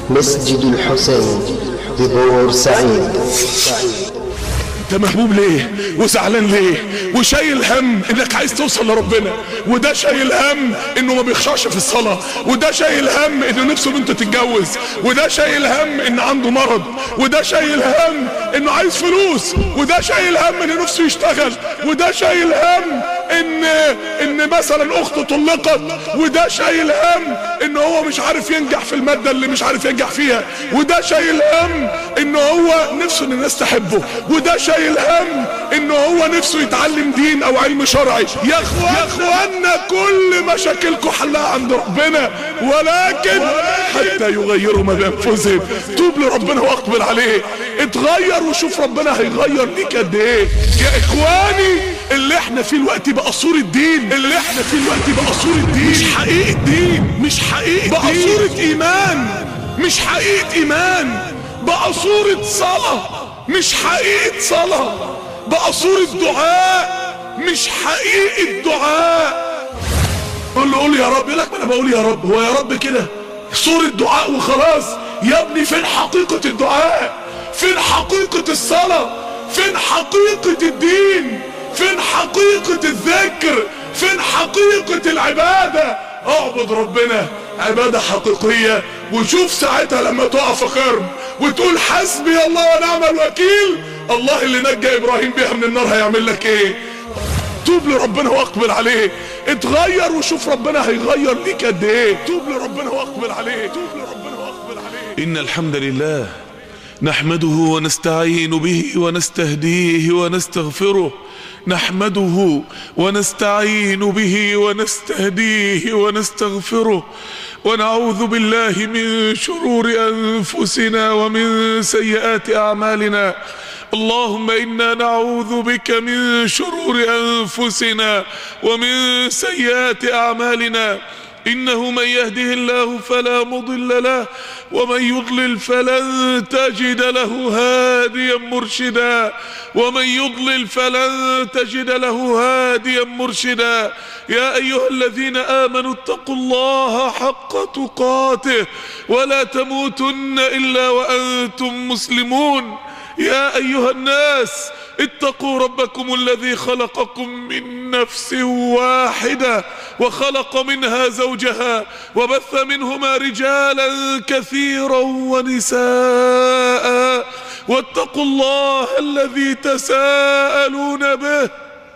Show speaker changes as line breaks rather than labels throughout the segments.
مسجد الحسين ببورسعيد.
انت مهموم ليه وزعلان ليه وشايل هم انك عايز توصل لربنا، وده شايل هم انه ما بيخشعش في الصلاة، وده شايل هم انه نفسه بنته تتجوز، وده شايل هم ان عنده مرض، وده شايل هم انه عايز فلوس، وده شايل هم انه نفسه يشتغل، وده شايل هم ان مثلا اخته طلقت، وده شايل هم ان هو مش عارف ينجح في المادة اللي مش عارف ينجح فيها، وده شايل هم ان هو نفسه ان الناس تحبه، وده شايل هم ان هو نفسه يتعلم دين او علم شرعي. يا اخوانا كل مشاكلكم حلها عند ربنا، ولكن حتى يغيروا ما بانفسهم. توب لربنا واقبل عليه، اتغير وشوف ربنا هيغير ليك قد ايه. يا اخواني اللي احنا فيه الوقت بقى صورة الدين، اللي احنا فيه الوقت بقى صورة الدين، مش حقيقة دين، مش حقيقة بقى دين. صورة ايمان مش حقيقة ايمان، بقى صورة صلاة مش حقيقة صلاة، بقى صورة دعاء مش حقيقة دعاء. قول يا رب، يقول لك ما انا بقول يا رب، هو يا رب كده صورة دعاء وخلاص؟ يا ابني فين حقيقة الدعاء؟ فين حقيقة الصلاة؟ فين حقيقة الدين؟ فين حقيقة الذكر؟ فين حقيقة العبادة؟ اعبد ربنا عبادة حقيقية، وشوف ساعتها لما تقع في خرم وتقول حسبي الله ونعم الوكيل، الله اللي نجى ابراهيم بيها من النار هيعمل لك ايه؟ توب لربنا واقبل عليه، اتغير وشوف ربنا هيغير ليك قد ايه. توب لربنا واقبل عليه، توب لربنا واقبل عليه.
إن الحمد لله نحمده ونستعين به ونستهديه ونستغفره، نحمده ونستعين به ونستهديه ونستغفره، ونعوذ بالله من شرور أنفسنا ومن سيئات أعمالنا. اللهم إنا نعوذ بك من شرور أنفسنا ومن سيئات أعمالنا، إنه من يهده الله فلا مضل له ومن يضلل فلن تجد له هاديا مرشدا، ومن يضلل فلن تجد له هاديا مرشدا. يا أيها الذين آمنوا اتقوا الله حق تقاته ولا تموتن إلا وأنتم مسلمون. يا أيها الناس اتقوا ربكم الذي خلقكم من نفس واحدة وخلق منها زوجها وبث منهما رجالا كثيرا ونساء، واتقوا الله الذي تساءلون به،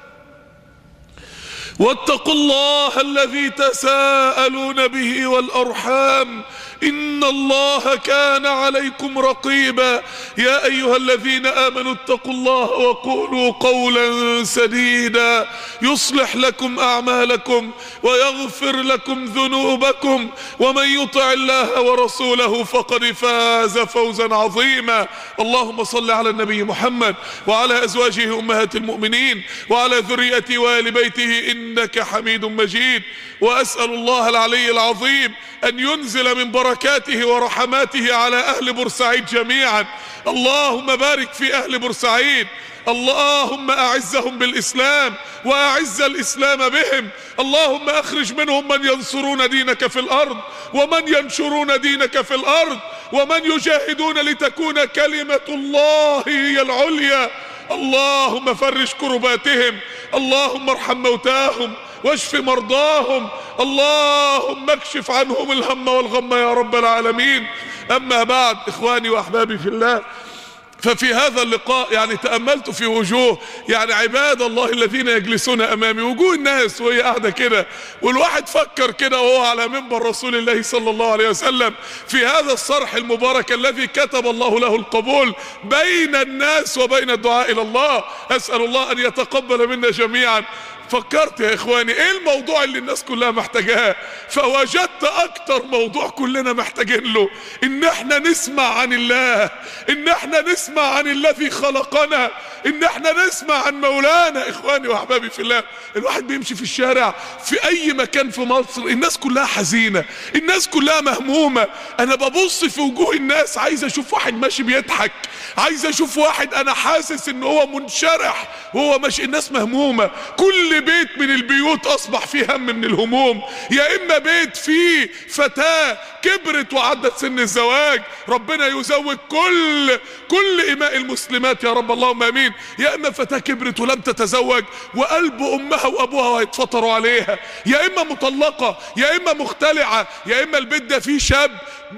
واتقوا الله الذي تساءلون به والأرحام، إن الله كان عليكم رقيبا. يا أيها الذين آمنوا اتقوا الله وقولوا قولا سديدا يصلح لكم أعمالكم ويغفر لكم ذنوبكم، ومن يطع الله ورسوله فقد فاز فوزا عظيما. اللهم صل على النبي محمد وعلى أزواجه أمهات المؤمنين وعلى ذريته وآل بيته إنك حميد مجيد. وأسأل الله العلي العظيم أن ينزل من بركاته ورحماته على أهل بورسعيد جميعا. اللهم بارك في أهل بورسعيد، اللهم أعزهم بالإسلام وأعز الإسلام بهم. اللهم أخرج منهم من ينصرون دينك في الأرض ومن ينشرون دينك في الأرض ومن يجاهدون لتكون كلمة الله هي العليا. اللهم فرج كرباتهم، اللهم ارحم موتاهم واشف مرضاهم، اللهم اكشف عنهم الهم والغم يا رب العالمين. أما بعد، إخواني وأحبابي في الله، ففي هذا اللقاء تأملت في وجوه عباد الله الذين يجلسون أمامي، وجوه الناس وهي قاعدة كده، والواحد فكر كده وهو على منبر رسول الله صلى الله عليه وسلم في هذا الصرح المبارك الذي كتب الله له القبول بين الناس وبين الدعاء إلى الله. أسأل الله أن يتقبل منا جميعا. فكرت يا إخواني إيه الموضوع اللي الناس كلها محتاجاه؟ فوجدت أكتر موضوع كلنا محتاجين له إن احنا نسمع عن الله، إن احنا نسمع عن الذي خلقنا، إن احنا نسمع عن مولانا. إخواني وأحبابي في الله، الواحد بيمشي في الشارع في أي مكان في مصر الناس كلها حزينة، الناس كلها مهمومة. أنا ببص في وجوه الناس عايز أشوف واحد ماشي بيضحك، عايز أشوف واحد أنا حاسس إن هو منشرح وهو ماشي. الناس مهمومة، كل كل بيت من البيوت اصبح فيه هم من الهموم، يا اما بيت فيه فتاة كبرت وعدت سن الزواج، ربنا يزوج كل اماء المسلمات يا رب اللهم امين، يا اما فتاة كبرت ولم تتزوج وقلب امها وابوها هيتفطروا عليها، يا اما مطلقة، يا اما مختلعة، يا اما البيت ده فيه شاب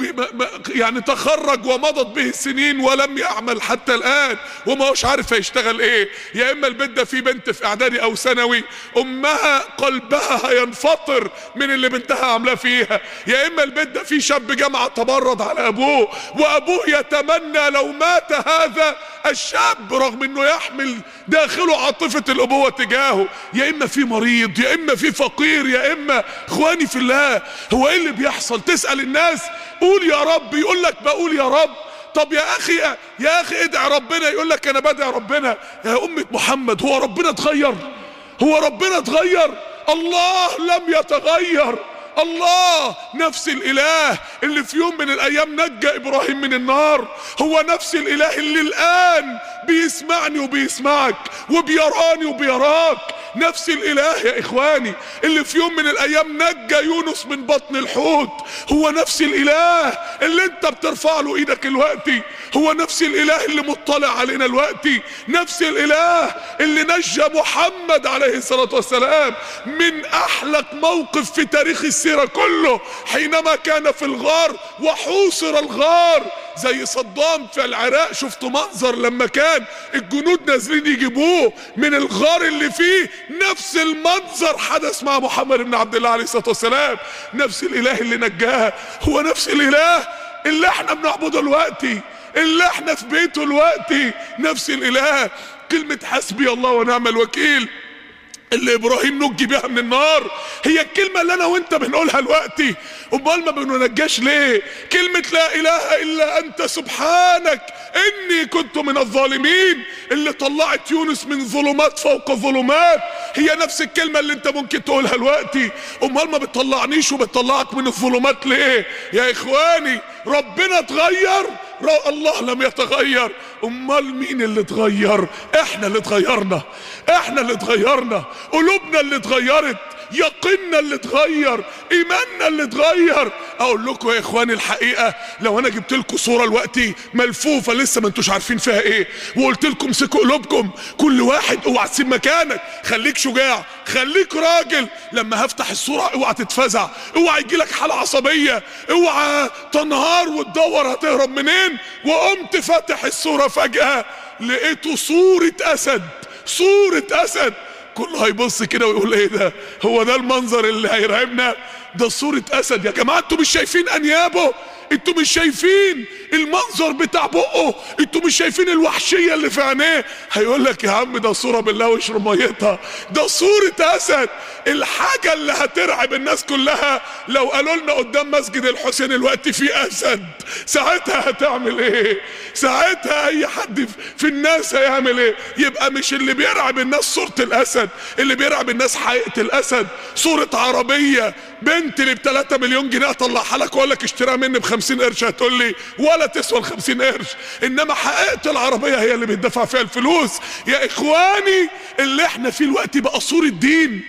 يعني تخرج ومضت به السنين ولم يعمل حتى الان وما هوش عارف هيشتغل ايه، يا اما البيت ده فيه بنت في اعدادي او ثانوي امها قلبها هينفطر من اللي بنتها عاملاه فيها، يا اما البيت ده فيه شاب جامعة تمرد على ابوه وابوه يتمنى لو مات هذا الشاب رغم انه يحمل داخله عاطفة الابوة تجاهه، يا اما في مريض، يا اما في فقير، يا اما اخواني في الله. هو ايه اللي بيحصل؟ تسأل الناس قول يا رب، يقول لك بقول يا رب. طب يا اخي ادعي ربنا، يقول لك انا بدعي ربنا. يا امة محمد هو ربنا اتغير؟ هو ربنا اتغير؟ الله لم يتغير. الله نفس الاله اللي في يوم من الايام نجى ابراهيم من النار، هو نفس الاله اللي الان بيسمعني وبيسمعك وبيراني وبيراك، نفس الاله يا اخواني اللي في يوم من الايام نجى يونس من بطن الحوت، هو نفس الاله اللي انت بترفع له ايدك الوقتي، هو نفس الاله اللي مطلع علينا الوقتي، نفس الاله اللي نجى محمد عليه الصلاة والسلام من احلق موقف في تاريخ السيرة كله حينما كان في الغار وحوصر الغار زي صدام في العراق. شفتوا منظر لما كان الجنود نازلين يجيبوه من الغار اللي فيه؟ نفس المنظر حدث مع محمد بن عبد الله عليه الصلاة والسلام. نفس الاله اللي نجاه هو نفس الاله اللي احنا بنعبده دلوقتي، اللي احنا في بيته دلوقتي، نفس الاله. كلمة حسبي الله ونعم الوكيل اللي ابراهيم نجي بيها من النار هي الكلمة اللي انا وانت بنقولها دلوقتي. امال ما بننجاش ليه؟ كلمة لا اله الا انت سبحانك اني كنت من الظالمين اللي طلعت يونس من ظلمات فوق ظلمات، هي نفس الكلمة اللي انت ممكن تقولها دلوقتي. امال ما بتطلعنيش وبتطلعك من الظلمات ليه؟ يا اخواني ربنا اتغير؟ الله لم يتغير. امال مين اللي اتغير؟ احنا اللي اتغيرنا، احنا اللي اتغيرنا، قلوبنا اللي اتغيرت، يقيننا اللي اتغير، ايماننا اللي اتغير. اقول لكم يا اخواني الحقيقه، لو انا جبت لكم صوره دلوقتي ملفوفه لسه ما انتوش عارفين فيها ايه وقلت لكم امسكوا قلوبكم، كل واحد اوعى تسيب مكانك، خليك شجاع، خليك راجل. لما هفتح الصوره اوعى تتفزع، اوعى يجيلك حاله عصبيه، اوعى تنهار وتدور هتهرب منين. وقمت فاتح الصوره فجاه لقيته صوره اسد، صوره اسد. كله هيبص كده ويقول ايه ده؟ هو ده المنظر اللي هيرعبنا؟ ده صورة اسد يا جماعة. انتوا مش شايفين انيابه؟ انتوا مش شايفين المنظر بتاع بقه؟ انتوا مش شايفين الوحشية اللي في عينيه؟ هيقول لك يا عم ده صورة بالله واشرب ميتها، ده صورة اسد. الحاجة اللي هترعب الناس كلها لو قالوا لنا قدام مسجد الحسين الوقت في اسد، ساعتها هتعمل ايه؟ ساعتها اي حد في الناس هيعمل ايه؟ يبقى مش اللي بيرعب الناس صورة الاسد، اللي بيرعب الناس حقيقة الاسد. صورة عربية بنت اللي ب3 مليون جنيه اطلعها لك واقول لك اشتريها مني ب50 قرش، هتقول لي ولا تسوى ال50 قرش. انما حقيقة العربية هي اللي بيدفع فيها الفلوس. يا اخواني اللي احنا فيه الوقت بقى صورة دين،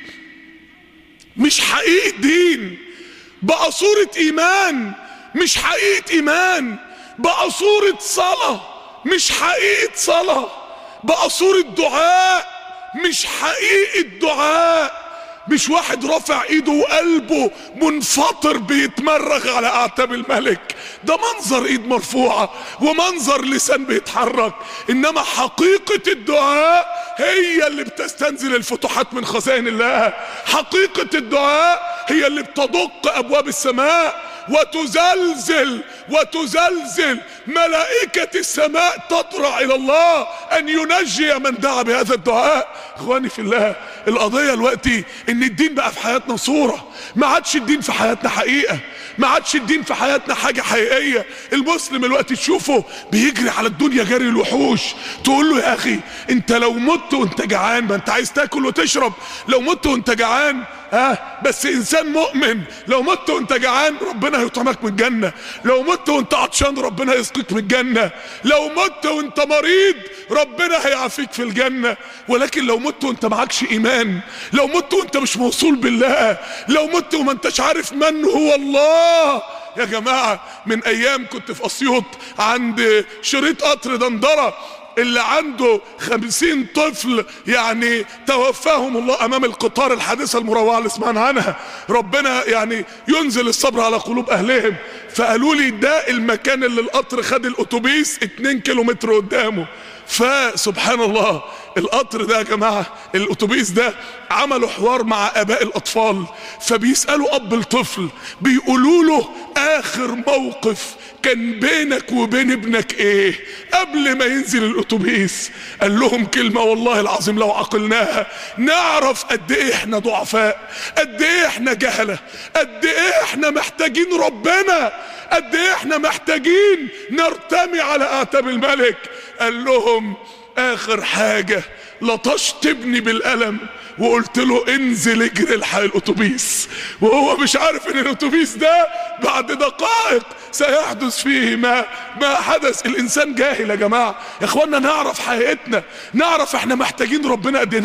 مش حقيقة دين، بقى صورة ايمان مش حقيقة ايمان، بقى صورة صلاة مش حقيقة صلاة، بقى صورة دعاء مش حقيقة دعاء. مش واحد رافع ايده وقلبه منفطر بيتمرغ على اعتاب الملك، ده منظر ايد مرفوعة ومنظر لسان بيتحرك. انما حقيقة الدعاء هي اللي بتستنزل الفتوحات من خزائن الله. حقيقة الدعاء هي اللي بتدق ابواب السماء وتزلزل ملائكة السماء تطرع الى الله ان ينجي من دعا بهذا الدعاء. اخواني في الله، القضية دلوقتي ان الدين بقى في حياتنا صورة، ما عادش الدين في حياتنا حقيقة، ما عادش الدين في حياتنا حاجة حقيقية. المسلم الوقت تشوفه بيجري على الدنيا جري الوحوش، تقول له يا اخي انت لو مت وانت جعان، ما انت عايز تاكل وتشرب، لو مت وانت جعان
بس انسان مؤمن لو مت وانت جعان ربنا هيطعمك من الجنة، لو مت وانت عطشان ربنا هيسقيك من الجنة، لو مت وانت مريض ربنا هيعافيك في الجنة. ولكن لو مت وانت معكش ايمان، لو مت وانت مش موصول بالله، لو مت وما انتش عارف من هو الله. يا جماعة من ايام كنت في اسيوط عند شريط قطر دندرة، اللي عنده 50 طفل يعني توفاهم الله امام القطار، الحادثة المروعة اللي سمعنا عنها، ربنا يعني ينزل الصبر على قلوب اهلهم. فقالوا لي ده المكان اللي القطر خد الاتوبيس 2 كيلومتر قدامه. فسبحان الله القطر ده يا جماعة، الاتوبيس ده عملوا حوار مع اباء الاطفال، فبيسألوا اب الطفل بيقولوا له اخر موقف كان بينك وبين ابنك ايه قبل ما ينزل الاتوبيس؟ قال لهم كلمة والله العظيم لو عقلناها نعرف قد ايه احنا ضعفاء، قد ايه احنا جهلة، قد ايه احنا محتاجين ربنا، قد ايه احنا محتاجين نرتمي على اعتاب الملك. قال لهم اخر حاجة لطشت ابني بالقلم وقلت له انزل اجري الحق الاتوبيس، وهو مش عارف ان الاتوبيس ده بعد دقائق سيحدث فيه ما حدث. الانسان جاهل يا جماعة. يا اخوانا نعرف حقيقتنا، نعرف احنا محتاجين ربنا قد ايه،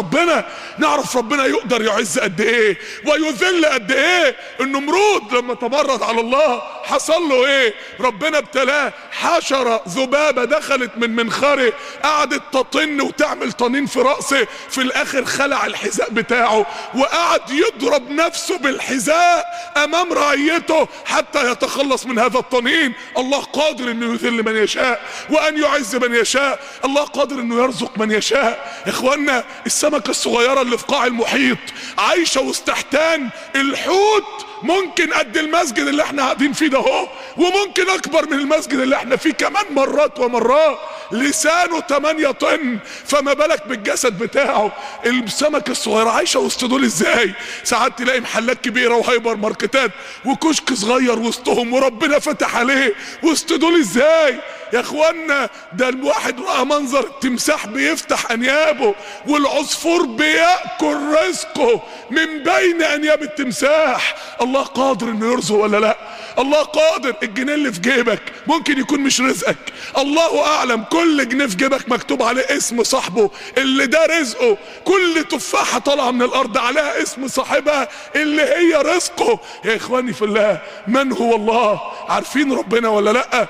نعرف ربنا يقدر يعز قد ايه ويذل قد ايه. النمرود لما تمرد على الله حصل له ايه؟ ربنا ابتلاه، حشرة ذبابة دخلت من منخره قعدت تطن وتعمل طنين في رأسه، في الاخر خلع الحذاء بتاعه وقعد يضرب نفسه بالحذاء امام رعيته حتى يتخلص من هذا الطنين. الله قادر انه يذل من يشاء وان يعز من يشاء، الله قادر انه يرزق من يشاء. اخوانا السمكة الصغيرة اللي في قاع المحيط عايشة وسطحتان الحوت ممكن قد المسجد اللي احنا قاعدين فيه ده اهو، وممكن اكبر من المسجد اللي احنا فيه كمان مرات ومرات، لسانه 8 طن، فما بالك بالجسد بتاعه. السمكة الصغيرة عايشة وسط دول ازاي؟ ساعات تلاقي محلات كبيرة وهايبر ماركتات وكشك صغير وسطهم وربنا فتح عليه، وسط دول ازاي؟ يا اخوانا ده الواحد رأى منظر التمساح بيفتح انيابه والعصفور بيأكل رزقه من بين انياب التمساح. الله قادر انه يرزق ولا لا؟ الله قادر. الجنيه اللي في جيبك ممكن يكون مش رزقك، الله اعلم. كل جنيه في جيبك مكتوب عليه اسم صاحبه اللي ده رزقه، كل تفاحة طالعة من الارض عليها اسم صاحبها اللي هي رزقه. يا اخواني في الله من هو الله؟ عارفين ربنا ولا لا؟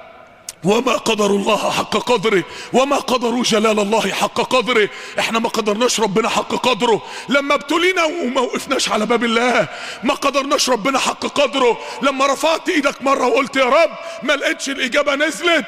وما قدروا الله حق قدره، وما قدروا جلال الله حق قدره. احنا ما قدرناش ربنا حق قدره لما ابتلينا وما وقفناش على باب الله، ما قدرناش ربنا حق قدره لما رفعت ايدك مرة وقلت يا رب ما لقيتش الاجابة نزلت،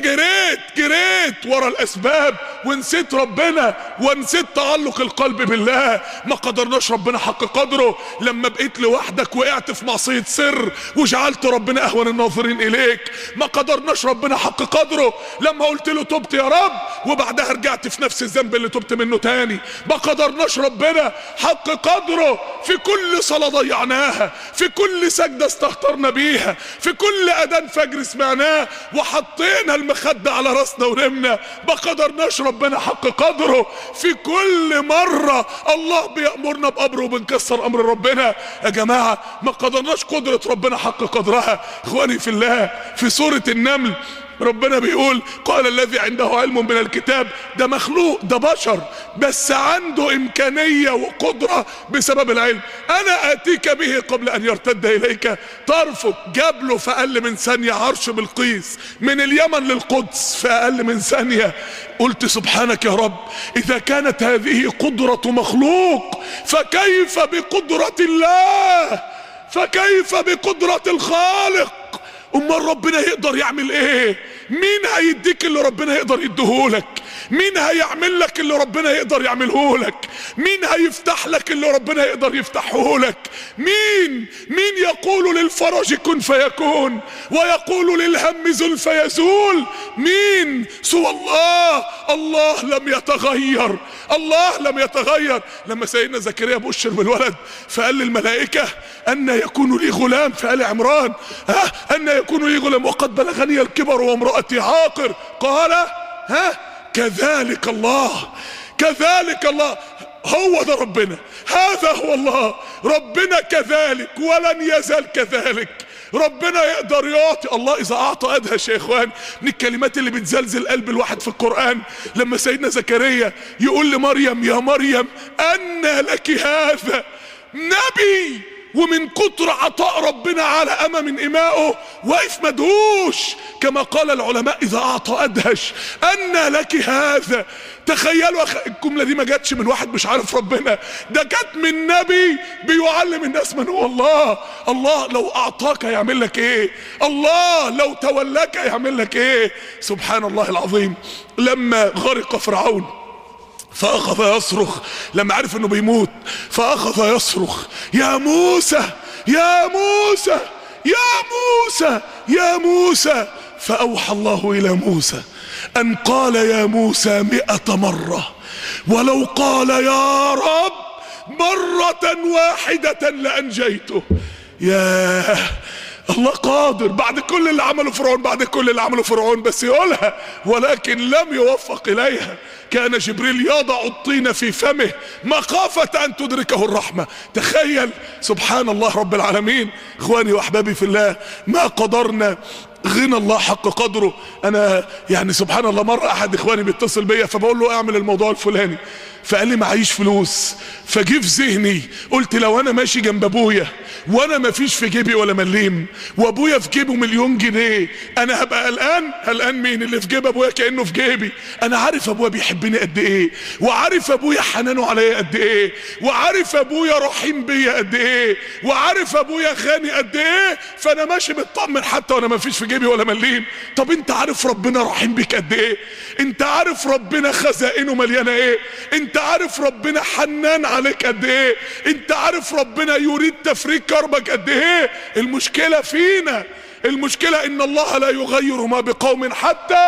جريت ورا الاسباب ونسيت ربنا ونسيت تعلق القلب بالله. ما قدرناش ربنا حق قدره لما بقيت لوحدك وقعت في معصية سر وجعلت ربنا اهون الناظرين اليك. ما قدرناش ربنا حق قدره لما قلت له تبت يا رب وبعدها رجعت في نفس الذنب اللي تبت منه تاني. ما قدرناش ربنا حق قدره في كل صلاة ضيعناها، في كل سجدة استهترنا بيها، في كل اذان فجر سمعناه وحطينا المخدة على راسنا ونمنا. ما قدرناش ربنا حق قدره في كل مرة الله بيأمرنا بأمره وبنكسر امر ربنا. يا جماعة ما قدرناش قدرة ربنا حق قدرها. اخواني في الله في سورة النمل ربنا بيقول قال الذي عنده علم من الكتاب، ده مخلوق، ده بشر بس عنده امكانية وقدرة بسبب العلم. انا اتيك به قبل ان يرتد اليك طرفك. جاب له في اقل من ثانية عرش بلقيس من اليمن للقدس في اقل من ثانية. قلت سبحانك يا رب اذا كانت هذه قدرة مخلوق فكيف بقدرة الله، فكيف بقدرة الخالق؟ امال ربنا يقدر يعمل ايه؟ مين هيديك اللي ربنا يقدر يديهولك؟ مين هيعمل لك اللي ربنا يقدر يعمله لك؟ مين هيفتح لك اللي ربنا يقدر يفتحه لك؟ مين يقول للفرج كن فيكون ويقول للهم زل فيزول؟ مين سوى الله؟ الله لم يتغير، الله لم يتغير. لما سيدنا زكريا بشر بالولد فقال للملائكة أن يكون لي غلام في آل عمران، أن يكون لي غلام وقد بلغني الكبر وامرأتي عاقر. قال كذلك الله، كذلك الله. هو ده ربنا، هذا هو الله. ربنا كذلك ولن يزال كذلك. ربنا يقدر يعطي. الله اذا اعطى ادهش يا اخوان. من الكلمات اللي بتزلزل قلب الواحد في القرآن لما سيدنا زكريا يقول لمريم يا مريم أنى لك هذا. نبي ومن كتر عطاء ربنا على من إمائه واقف مدهوش. كما قال العلماء إذا أعطى أدهش. أنى لك هذا. تخيلوا الجملة دي ما جاتش من واحد مش عارف ربنا، ده جات من نبي بيعلم الناس من هو الله. الله لو أعطاك هيعمل لك إيه؟ الله لو تولاك هيعمل لك إيه؟ سبحان الله العظيم. لما غرق فرعون فأخذ يصرخ، لما عرف انه بيموت فأخذ يصرخ يا موسى يا موسى يا موسى يا موسى. فأوحى الله إلى موسى أن قال يا موسى 100 مرة، ولو قال يا رب مرة واحدة لأنجيته. يا الله قادر بعد كل اللي عمله فرعون، بعد كل اللي عمله فرعون، بس يقولها ولكن لم يوفق إليها. كان جبريل يضع الطين في فمه مخافة أن تدركه الرحمة. تخيل سبحان الله رب العالمين. إخواني وأحبابي في الله، ما قدرنا غنى الله حق قدره. أنا يعني سبحان الله مرة أحد إخواني بيتصل بيا فبقول له اعمل الموضوع الفلاني، فقال لي معيش فلوس. فجي في ذهني قلت لو انا ماشي جنب ابويا وانا ما فيش في جيبي ولا مليم وابويا في جيبه 1,000,000 جنيه انا هبقى قلقان؟ قلقان مين؟ اللي في جيب ابويا كانه في جيبي. انا عارف ابويا بيحبني قد ايه، وعارف ابويا حنانه عليا قد ايه، وعارف ابويا رحيم بيا قد ايه، وعارف ابويا غني قد ايه. فانا ماشي مطمن حتى وانا ما فيش في جيبي ولا مليم. طب انت عارف ربنا رحيم بيك قد ايه؟ انت عارف ربنا خزائنه مليانه ايه؟ انت عارف ربنا حنان عليك قد ايه؟ انت عارف ربنا يريد تفريج كربك قد ايه؟ المشكلة فينا، المشكلة ان الله لا يغير ما بقوم حتى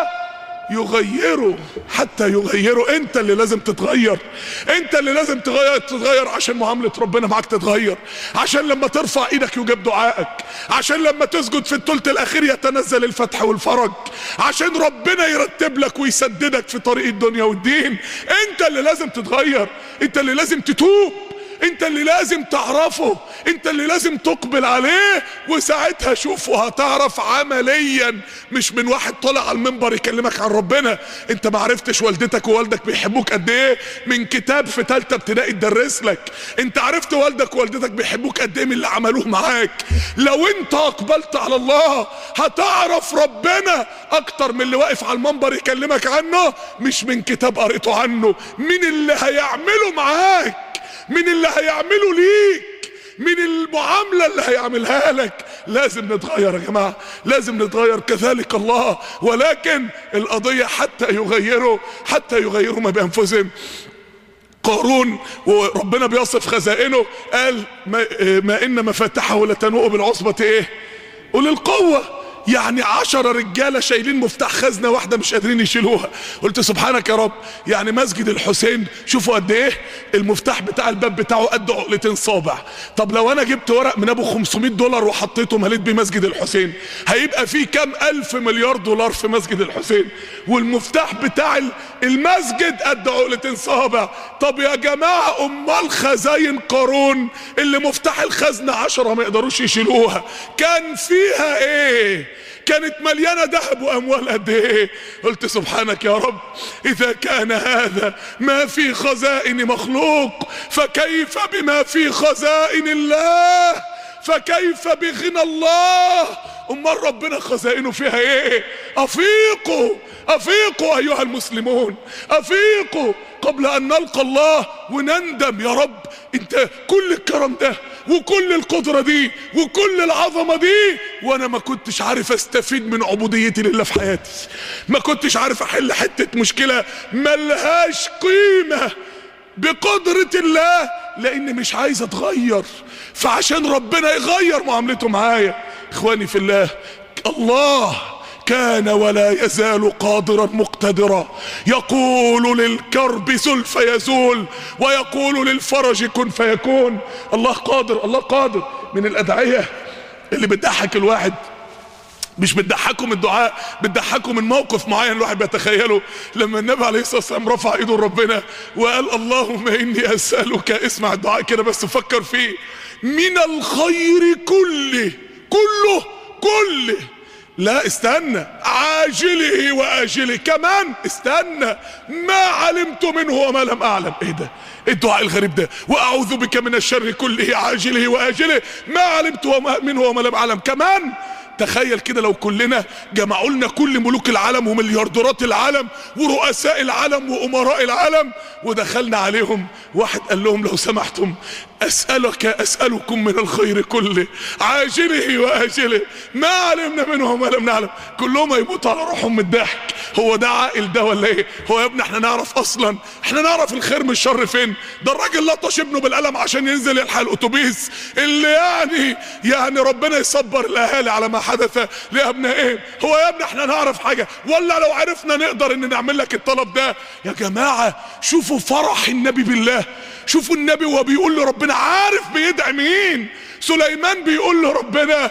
يغيروا. انت اللي لازم تتغير، انت اللي لازم تتغير عشان معاملة ربنا معاك تتغير، عشان لما ترفع ايدك يجاب دعائك، عشان لما تسجد في الثلث الاخير يتنزل الفتح والفرج، عشان ربنا يرتب لك ويسددك في طريق الدنيا والدين. انت اللي لازم تتغير، انت اللي لازم تتوب، انت اللي لازم تعرفه، انت اللي لازم تقبل عليه. وساعتها شوفوا هتعرف عمليا، مش من واحد طلع على المنبر يكلمك عن ربنا. انت ما عرفتش والدتك ووالدك بيحبوك قد ايه من كتاب في 3 ابتدائي اتدرس لك. انت عرفت والدك ووالدتك بيحبوك قد ايه من اللي عملوه معاك. لو انت اقبلت على الله هتعرف ربنا اكتر من اللي واقف على المنبر يكلمك عنه، مش من كتاب قريته عنه. من اللي هيعمله معاك، من اللي هيعمله ليك، من المعاملة اللي هيعملها لك. لازم نتغير يا جماعة، لازم نتغير. كذلك الله، ولكن القضية حتى يغيروا ما بأنفسهم. قارون وربنا بيصف خزائنه قال ما إن مفاتحه لتنوء بالعصبة ايه؟ أولي القوة. يعني 10 رجالة شايلين مفتاح خزنة واحدة مش قادرين يشيلوها. قلت سبحانك يا رب. يعني مسجد الحسين شوفوا قد ايه المفتاح بتاع الباب بتاعه قد عقلتين صابع. طب لو انا جبت ورق من ابو $500 وحطيته مليت بيه مسجد الحسين، هيبقى فيه كام $1000 مليار في مسجد الحسين، والمفتاح بتاع المسجد قد عقلتين صابع. طب يا جماعة امال خزاين قارون اللي مفتاح الخزنة 10 ما يقدروش يشيلوها كان فيها ايه؟ كانت مليانة ذهب واموال قد ايه؟ قلت سبحانك يا رب. اذا كان هذا ما في خزائن مخلوق فكيف بما في خزائن الله؟ فكيف بغنى الله؟ امال ربنا خزائنه فيها ايه؟ افيقوا ايها المسلمون، افيقوا قبل ان نلقى الله ونندم. يا رب انت كل الكرم ده وكل القدرة دي وكل العظمة دي وانا ما كنتش عارف استفيد من عبوديتي لله في حياتي، ما كنتش عارف احل حتة مشكلة ملهاش قيمة بقدرة الله لاني مش عايز اتغير، فعشان ربنا يغير معاملته معايا. اخواني في الله، الله كان ولا يزال قادرا مقتدرا، يقول للكرب زل فيزول ويقول للفرج كن فيكون. الله قادر، الله قادر. من الأدعية اللي بتضحك الواحد مش بتضحكوا من الدعاء، بتضحكوا من موقف معين الواحد بيتخيله. لما النبي عليه الصلاة والسلام رفع ايده لربنا وقال اللهم اني اسألك، اسمع الدعاء كده بس فكر فيه، من الخير كله كله، لا استنى، عاجله واجله كمان، استنى، ما علمت منه وما لم اعلم. ايه ده؟ الدعاء الغريب ده، واعوذ بك من الشر كله عاجله واجله ما علمت منه وما لم اعلم كمان. تخيل كده لو كلنا جمعوا لنا كل ملوك العالم ومليارديرات العالم ورؤساء العالم وامراء العالم ودخلنا عليهم، واحد قال لهم لو سمحتم اسألكم من الخير كله عاجله واجله ما علمنا منه وما لم نعلم، كلهم هيموتوا على روحهم من الضحك. هو ده عاقل ده ولا ايه؟ هو يا ابني احنا نعرف اصلا، احنا نعرف الخير من الشر فين؟ ده الراجل لطش ابنه بالقلم عشان ينزل يلحق الاتوبيس، اللي يعني ربنا يصبر الاهالي على ما حدث لابنائهم. هو يا ابني احنا نعرف حاجه؟ ولا لو عرفنا نقدر ان نعمل لك الطلب ده؟ يا جماعه شوفوا فرح النبي بالله، شوفوا النبي وهو بيقول لربنا، عارف بيدعي مين؟ سليمان بيقول لربنا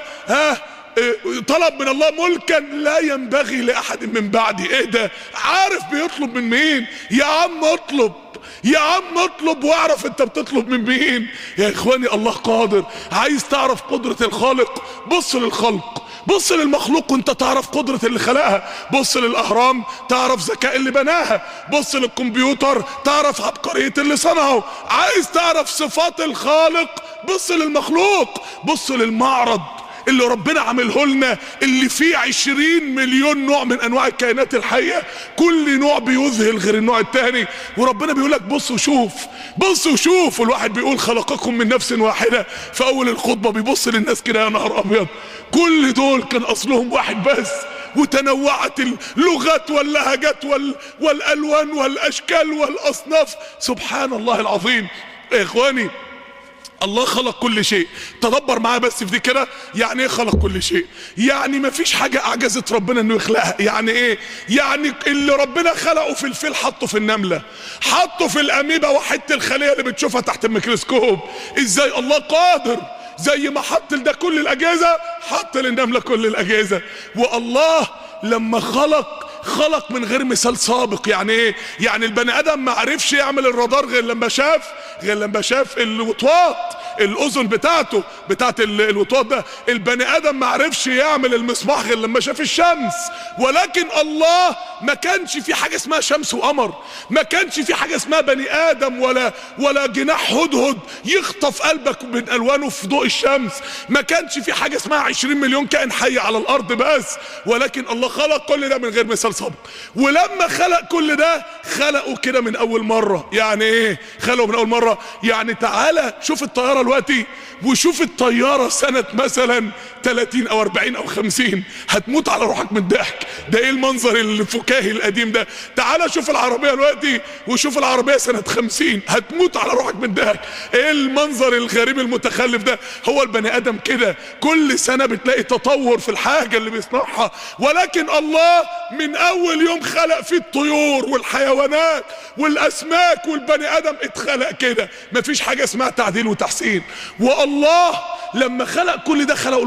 طلب من الله ملكا لا ينبغي لاحد من بعدي. ايه ده؟ عارف بيطلب من مين؟ يا عم اطلب، يا عم اطلب واعرف انت بتطلب من مين. يا اخواني الله قادر. عايز تعرف قدرة الخالق؟ بص للخلق، بص للمخلوق وانت تعرف قدرة اللي خلقها. بص للاهرام تعرف ذكاء اللي بناها، بص للكمبيوتر تعرف عبقرية اللي صنعه. عايز تعرف صفات الخالق؟ بص للمخلوق، بص للمعرض اللي ربنا عامله لنا، اللي فيه 20 مليون نوع من انواع الكائنات الحية، كل نوع بيذهل غير النوع التاني، وربنا بيقول لك بص وشوف، بص وشوف. والواحد بيقول خلقكم من نفس واحدة، في اول الخطبة بيبص للناس كده يا نهار ابيض، كل دول كان اصلهم واحد بس، وتنوعت اللغات واللهجات والالوان والاشكال والاصناف. سبحان الله العظيم. يا اخواني الله خلق كل شيء. تدبر معاه بس في دي كده، يعني ايه خلق كل شيء؟ يعني مفيش حاجة اعجزت ربنا انه يخلقها. يعني ايه؟ يعني اللي ربنا خلقه في الفيل حطه في النملة، حطه في الاميبا وحدة الخلية اللي بتشوفها تحت الميكروسكوب. ازاي الله قادر؟ زي ما حط لده كل الاجهزة حط للنملة كل الاجهزة. والله لما خلق من غير مثال سابق. يعني ايه؟ يعني البني ادم ما عرفش يعمل الرادار غير لما شاف الوطواط، الاذن بتاعت الوطواط ده. البني ادم ما عرفش يعمل المصباح غير لما شاف الشمس. ولكن الله ما كانش في حاجه اسمها شمس وقمر، ما كانش في حاجه اسمها بني ادم ولا جناح هدهد يخطف قلبك من الوانه في ضوء الشمس، ما كانش في حاجه اسمها 20 مليون كائن حي على الارض بس. ولكن الله خلق كل ده من غير مثال سابق. ولما خلق كل ده خلقه كده من اول مره. يعني ايه خلقه من اول مره؟ يعني تعالى شوف الطياره دلوقتي وشوف الطياره سنه مثلا 30 او 40 او 50، هتموت على روحك من الضحك. ده ايه المنظر الفكاهي القديم ده؟ تعالى شوف العربيه دلوقتي وشوف العربيه سنه 50، هتموت على روحك من الضحك. ايه المنظر الغريب المتخلف ده؟ هو البني ادم كده كل سنه بتلاقي تطور في الحاجه اللي بيصنعها. ولكن الله من اول يوم خلق فيه الطيور والحيوانات والاسماك والبني ادم اتخلق كده، مفيش حاجه اسمها تعديل وتحسين. والله لما خلق كل ده خلقه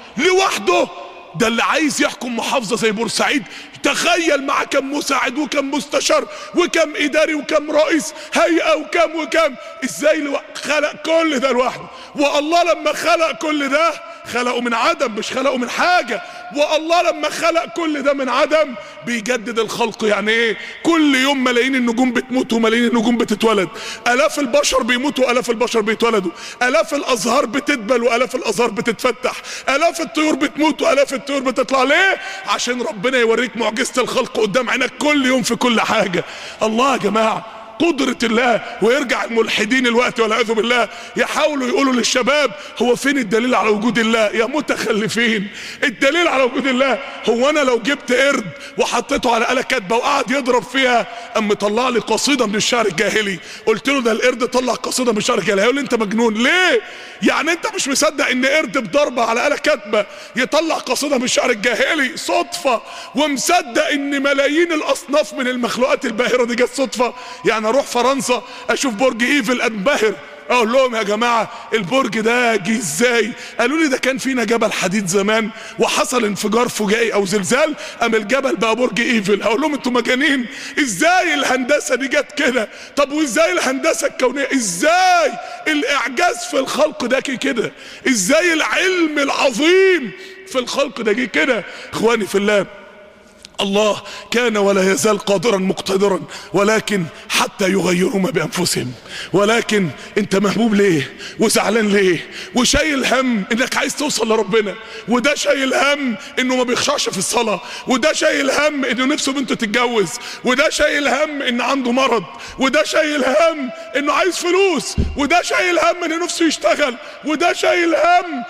لوحده. ده اللي عايز يحكم محافظه زي بورسعيد تخيل مع كم مساعد وكم مستشار وكم اداري وكم رئيس هيئه وكم ازاي خلق كل ده لوحده. والله لما خلق كل ده خلقه من عدم، مش خلقه من حاجة. والله لما خلق كل ده من عدم بيجدد الخلق. يعني ايه؟ كل يوم ملايين النجوم بتموت وملايين النجوم بتتولد، الاف البشر بيموتوا والاف البشر بيتولدوا، الاف الازهار بتدبل والاف الازهار بتتفتح، الاف الطيور بتموت والاف الطيور بتطلع. ليه؟ عشان ربنا يوريك معجزة الخلق قدام عينك كل يوم في كل حاجة. الله يا جماعة قدرة الله. ويرجع الملحدين الوقت والعياذ بالله يحاولوا يقولوا للشباب هو فين الدليل على وجود الله؟ يا متخلفين، الدليل على وجود الله هو انا لو جبت قرد وحطيته على آلة كاتبة وقعد يضرب فيها اما طلع لي قصيدة من الشعر الجاهلي، قلت له ده القرد طلع قصيدة من الشعر الجاهلي، هيقول لي انت مجنون. ليه؟ يعني انت مش مصدق ان قرد بضربة على آلة كاتبة يطلع قصيدة من الشعر الجاهلي صدفة، ومصدق ان ملايين الاصناف من المخلوقات الباهرة دي جت صدفة؟ يعني اروح فرنسا اشوف برج ايفل انبهر، اقول لهم يا جماعه البرج ده جه ازاي؟ قالوا لي ده كان فينا جبل حديد زمان وحصل انفجار فجائي او زلزال قام الجبل بقى برج ايفل. هقول لهم انتوا مجانين؟ ازاي الهندسه دي جت كده؟ طب وازاي الهندسه الكونيه؟ ازاي الاعجاز في الخلق ده كده؟ ازاي العلم العظيم في الخلق ده جه كده؟ اخواني في الله، الله كان ولا يزال قادرا مقتدرا، ولكن حتى يغيروا ما بانفسهم. ولكن انت مهموم ليه وزعلان ليه وشايل هم انك عايز توصل لربنا، وده شايل هم انه ما بيخشعش في الصلاه، وده شايل هم انه نفسه بنته تتجوز، وده شايل هم ان عنده مرض، وده شايل هم انه عايز فلوس، وده شايل هم انه نفسه يشتغل، وده شايل هم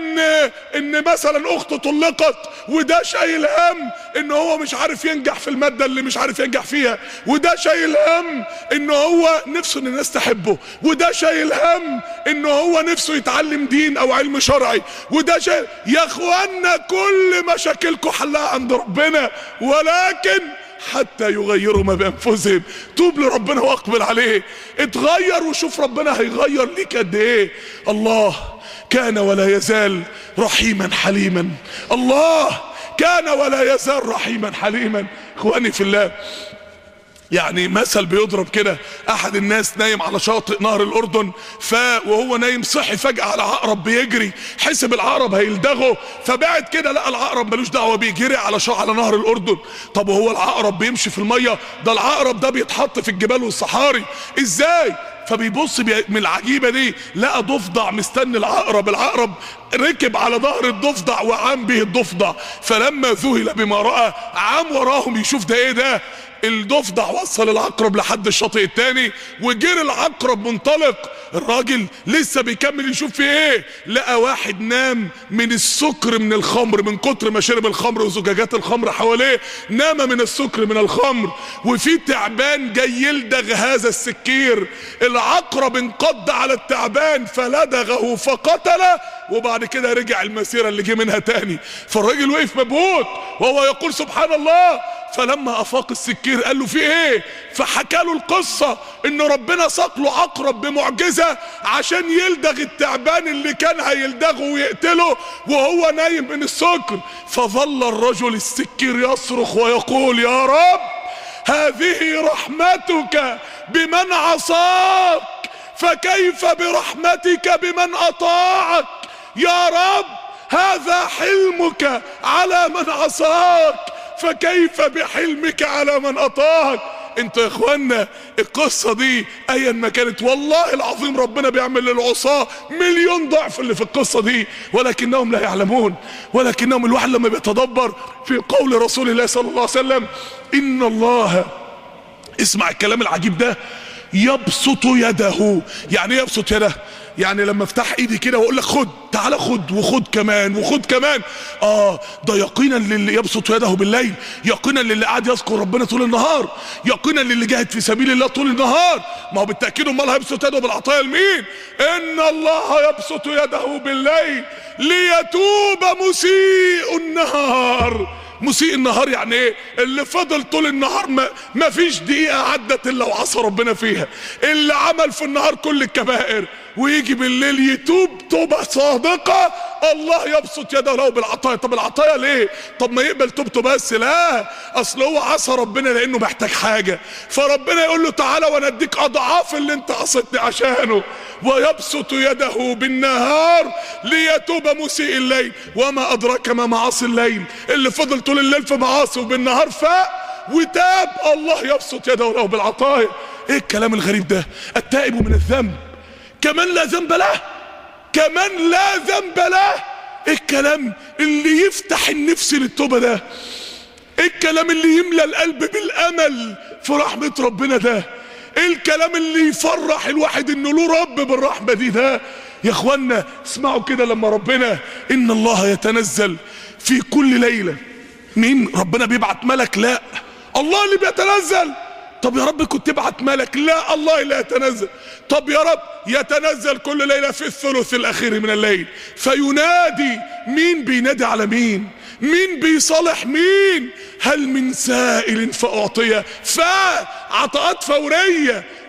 ان مثلا اخته طلقت، وده شايل هم ان هو مش عارف ينجح في المادة اللي مش عارف ينجح فيها، وده شايل هم ان هو نفسه ان الناس تحبه، وده شايل هم ان هو نفسه يتعلم دين او علم شرعي، وده شايل. يا اخوانا كل مشاكلكم حلها عند ربنا، ولكن حتى يغيروا ما بانفسهم. توب لربنا واقبل عليه، اتغير وشوف ربنا هيغير ليك قد ايه. الله كان ولا يزال رحيما حليما، الله كان ولا يزال رحيما حليما. اخواني في الله، يعني مثل بيضرب كده، احد الناس نايم على شاطئ نهر الاردن، وهو نايم صحي فجأة على عقرب بيجري، حسب العقرب هيلدغه، فبعد كده لقى العقرب ملوش دعوه بيه، جري على نهر الاردن. طب وهو العقرب بيمشي في الميه؟ ده العقرب ده بيتحط في الجبال والصحاري، ازاي؟ فبيبص من العجيبه دي لقى ضفدع مستني العقرب، العقرب ركب على ظهر الضفدع وعام به الضفدع، فلما ذهل بما راى عام وراهم يشوف ده ايه ده. الضفدع وصل العقرب لحد الشاطئ التاني وجري العقرب منطلق، الراجل لسه بيكمل يشوف في ايه، لقى واحد نام من السكر من الخمر، من كتر ما شرب الخمر وزجاجات الخمر حواليه نام من السكر من الخمر، وفي تعبان جاي يلدغ هذا السكير، العقرب انقض على التعبان فلدغه فقتله، وبعد كده رجع المسيرة اللي جه منها تاني. فالراجل وقف مبهوت وهو يقول سبحان الله. فلما افاق السكير قال له في ايه؟ فحكى له القصة ان ربنا ساق له عقرب بمعجزة عشان يلدغ التعبان اللي كان هيلدغه ويقتله وهو نايم من السكر. فظل الرجل السكير يصرخ ويقول يا رب هذه رحمتك بمن عصاك فكيف برحمتك بمن اطاعك، يا رب هذا حلمك على من عصاك فكيف بحلمك على من اطاعك. انتوا يا اخوانا القصة دي ايا ما كانت والله العظيم ربنا بيعمل للعصاة مليون ضعف اللي في القصة دي، ولكنهم لا يعلمون. ولكنهم الواحد لما بيتدبر في قول رسول الله صلى الله عليه وسلم ان الله، اسمع الكلام العجيب ده، يبسط يده. يعني ايه يبسط يده؟ يعني لما افتح ايدي كده واقول لك خد، تعالى خد وخد كمان وخد كمان. ده يقينا للي يبسط يده بالليل، يقينا للي قاعد يذكر ربنا طول النهار، يقينا للي جاهد في سبيل الله طول النهار. ما هو بالتاكيد امال هيبسط يده بالعطايا لمين؟ ان الله يبسط يده بالليل ليتوب مسيء النهار. مسيء النهار يعني ايه؟ اللي فضل طول النهار ما فيش دقيقة عدت الا وعصى ربنا فيها، اللي عمل في النهار كل الكبائر ويجي بالليل يتوب توبة صادقة، الله يبسط يده له بالعطايا. طب العطايا ليه؟ طب ما يقبل توبته بس؟ لا، اصل هو عصى ربنا لانه محتاج حاجة، فربنا يقول له تعالى وانا اديك اضعاف اللي انت عصيتني عشانه. ويبسط يده بالنهار ليتوب مسيء الليل وما ادراك ما معاصي الليل، اللي فضل طول الليل في معاصي وبالنهار فاق وتاب، الله يبسط يده له بالعطايا. ايه الكلام الغريب ده؟ التائب من الذنب كمان لا ذنب له، كمان لا ذنب له. ايه الكلام اللي يفتح النفس للتوبة ده؟ ايه الكلام اللي يملى القلب بالامل في رحمة ربنا ده؟ ايه الكلام اللي يفرح الواحد انه له رب بالرحمة دي ده؟ يا اخوانا اسمعوا كده، لما ربنا ان الله يتنزل في كل ليلة، مين؟ ربنا بيبعت ملك؟ لا، الله اللي بيتنزل. طب يا رب كنت تبعت ملك؟ لا، الله اللي يتنزل. طب يا رب يتنزل كل ليلة في الثلث الأخير من الليل فينادي. مين بينادي على مين؟ مين بيصالح مين؟ هل من سائل فأعطيه، عطاءات فورية،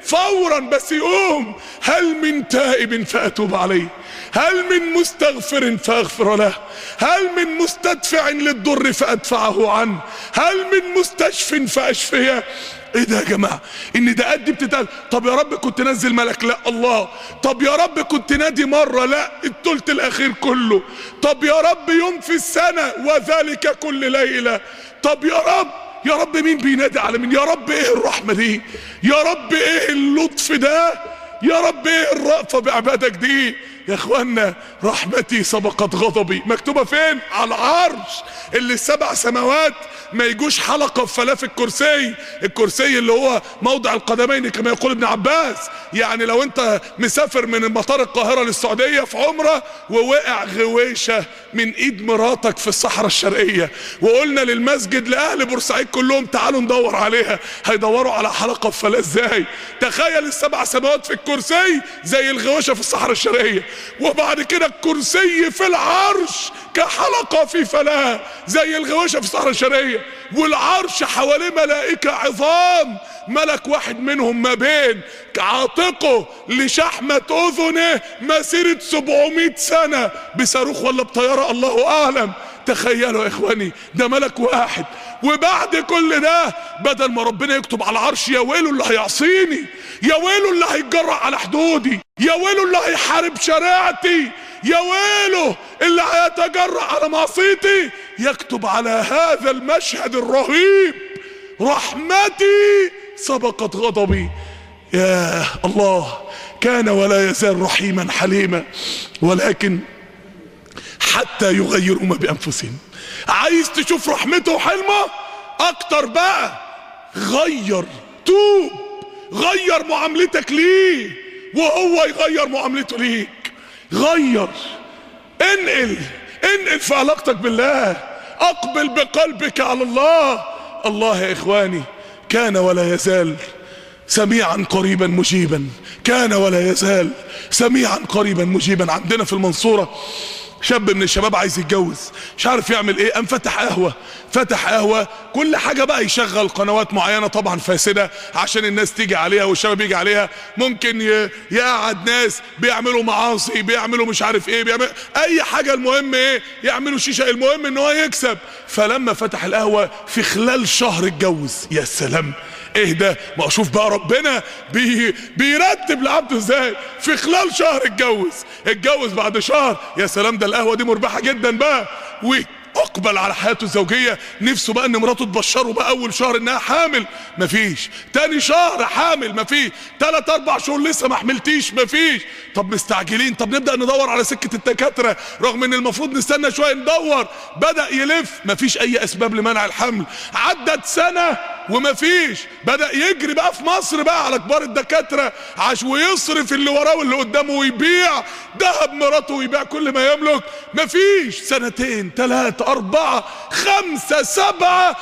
فورا بس يقوم. هل من تائب فأتوب عليه، هل من مستغفر فأغفر له، هل من مستدفع للضر فأدفعه عنه، هل من مستشف فأشفيه. ايه ده يا جماعة؟ ان ده قد بتتقال. طب يا رب كنت نزل ملك؟ لا الله. طب يا رب كنت نادي مرة؟ لا الثلث الاخير كله. طب يا رب يوم في السنة وذلك كل ليلة. طب يا رب مين بينادي على مين؟ يا رب ايه الرحمة دي؟ يا رب ايه اللطف ده؟ يا رب ايه الرأفة بعبادك دي؟ يا اخوانا رحمتي سبقت غضبي مكتوبة فين؟ على العرش اللي السبع سماوات ما يجوش حلقة في فلاف الكرسي. الكرسي اللي هو موضع القدمين كما يقول ابن عباس. يعني لو انت مسافر من مطار القاهرة للسعودية في عمرة ووقع غويشة من ايد مراتك في الصحراء الشرقية، وقلنا للمسجد لاهل بورسعيد كلهم تعالوا ندور عليها، هيدوروا على حلقة في فلاة ازاي؟ تخيل السبع سماوات في الكرسي زي الغويشة في الصحراء الشرقية، وبعد كده الكرسي في العرش كحلقة في فلاة زي الغويشة في الصحراء الشرقية، والعرش حواليه ملائكة عظام، ملك واحد منهم ما بين عاتقه لشحمة اذنه مسيرة 700 سنة بصاروخ ولا بطيارة الله اعلم. تخيلوا يا اخواني ده ملك واحد. وبعد كل ده بدل ما ربنا يكتب على العرش يا ويله اللي هيعصيني، يا ويله اللي هيتجرأ على حدودي، يا ويله اللي هيحارب شريعتي، يا ويله اللي هيتجرأ على معصيتي، يكتب على هذا المشهد الرهيب رحمتي سبقت غضبي. يا الله كان ولا يزال رحيما حليما، ولكن حتى يغيروا ما بأنفسهم. عايز تشوف رحمته وحلمه اكتر بقى؟ غير، توب، غير معاملتك ليه وهو يغير معاملته ليك. غير، انقل في علاقتك بالله، اقبل بقلبك على الله. الله يا اخواني كان ولا يزال سميعا قريبا مجيبا، كان ولا يزال سميعا قريبا مجيبا. عندنا في المنصورة شاب من الشباب عايز يتجوز، مش عارف يعمل ايه، قام فتح قهوة كل حاجة بقى يشغل قنوات معينة طبعا فاسدة عشان الناس تيجي عليها والشباب يجي عليها. ممكن يقعد ناس بيعملوا معاصي، بيعملوا مش عارف ايه، بيعمل اي حاجة، المهم ايه يعملوا شيشة، المهم ان هو يكسب. فلما فتح القهوة في خلال شهر اتجوز. يا سلام ايه ده؟ ما اشوف بقى ربنا بيرتب لعبده ازاي. في خلال شهر اتجوز بعد شهر. يا سلام ده القهوة دي مربحة جدا بقى. واقبل على حياته الزوجية، نفسه بقى ان مراته تبشره بقى اول شهر انها حامل، مفيش. تاني شهر حامل، مفيش. 3-4 شهور لسه ما حملتيش، مفيش. طب مستعجلين، طب نبدأ ندور على سكة الدكاترة رغم ان المفروض نستنى شوية. ندور، بدأ يلف، مفيش اي اسباب لمنع الحمل. عدت سنة ومفيش. بدأ يجري بقى في مصر بقى على كبار الدكاترة ويصرف اللي وراه واللي قدامه، ويبيع ذهب مراته ويبيع كل ما يملك، مفيش. 2 3 4 5 7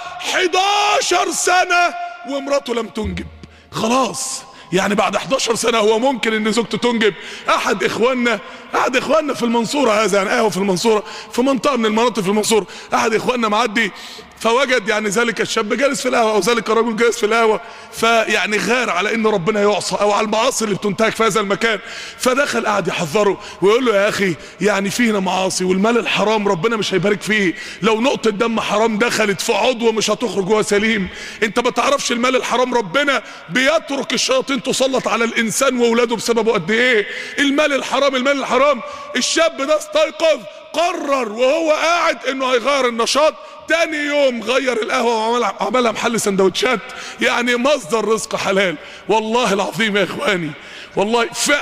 11 سنة ومراته لم تنجب. خلاص يعني بعد 11 سنة هو ممكن ان زوجته تنجب. احد اخواننا في المنصورة، هذا يعني قهوة في المنصورة في منطقة من المناطق في المنصورة، احد اخواننا معدي فوجد يعني ذلك الشاب جالس في القهوة او ذلك الرجل جالس في القهوة، فيعني غار على ان ربنا يعصى او على المعاصي اللي بتنتهك في هذا المكان. فدخل قاعد يحذره ويقول له يا اخي يعني فينا معاصي، والمال الحرام ربنا مش هيبارك فيه. لو نقطة دم حرام دخلت في عضو مش هتخرج جوه سليم. انت ما تعرفش المال الحرام ربنا بيترك الشياطين تسلط على الانسان واولاده بسببه قد ايه. المال الحرام. الشاب ده استيقظ، قرر وهو قاعد انه هيغير النشاط. تاني يوم غير القهوة وعملها محل سندوتشات، يعني مصدر رزق حلال. والله العظيم يا اخواني، والله في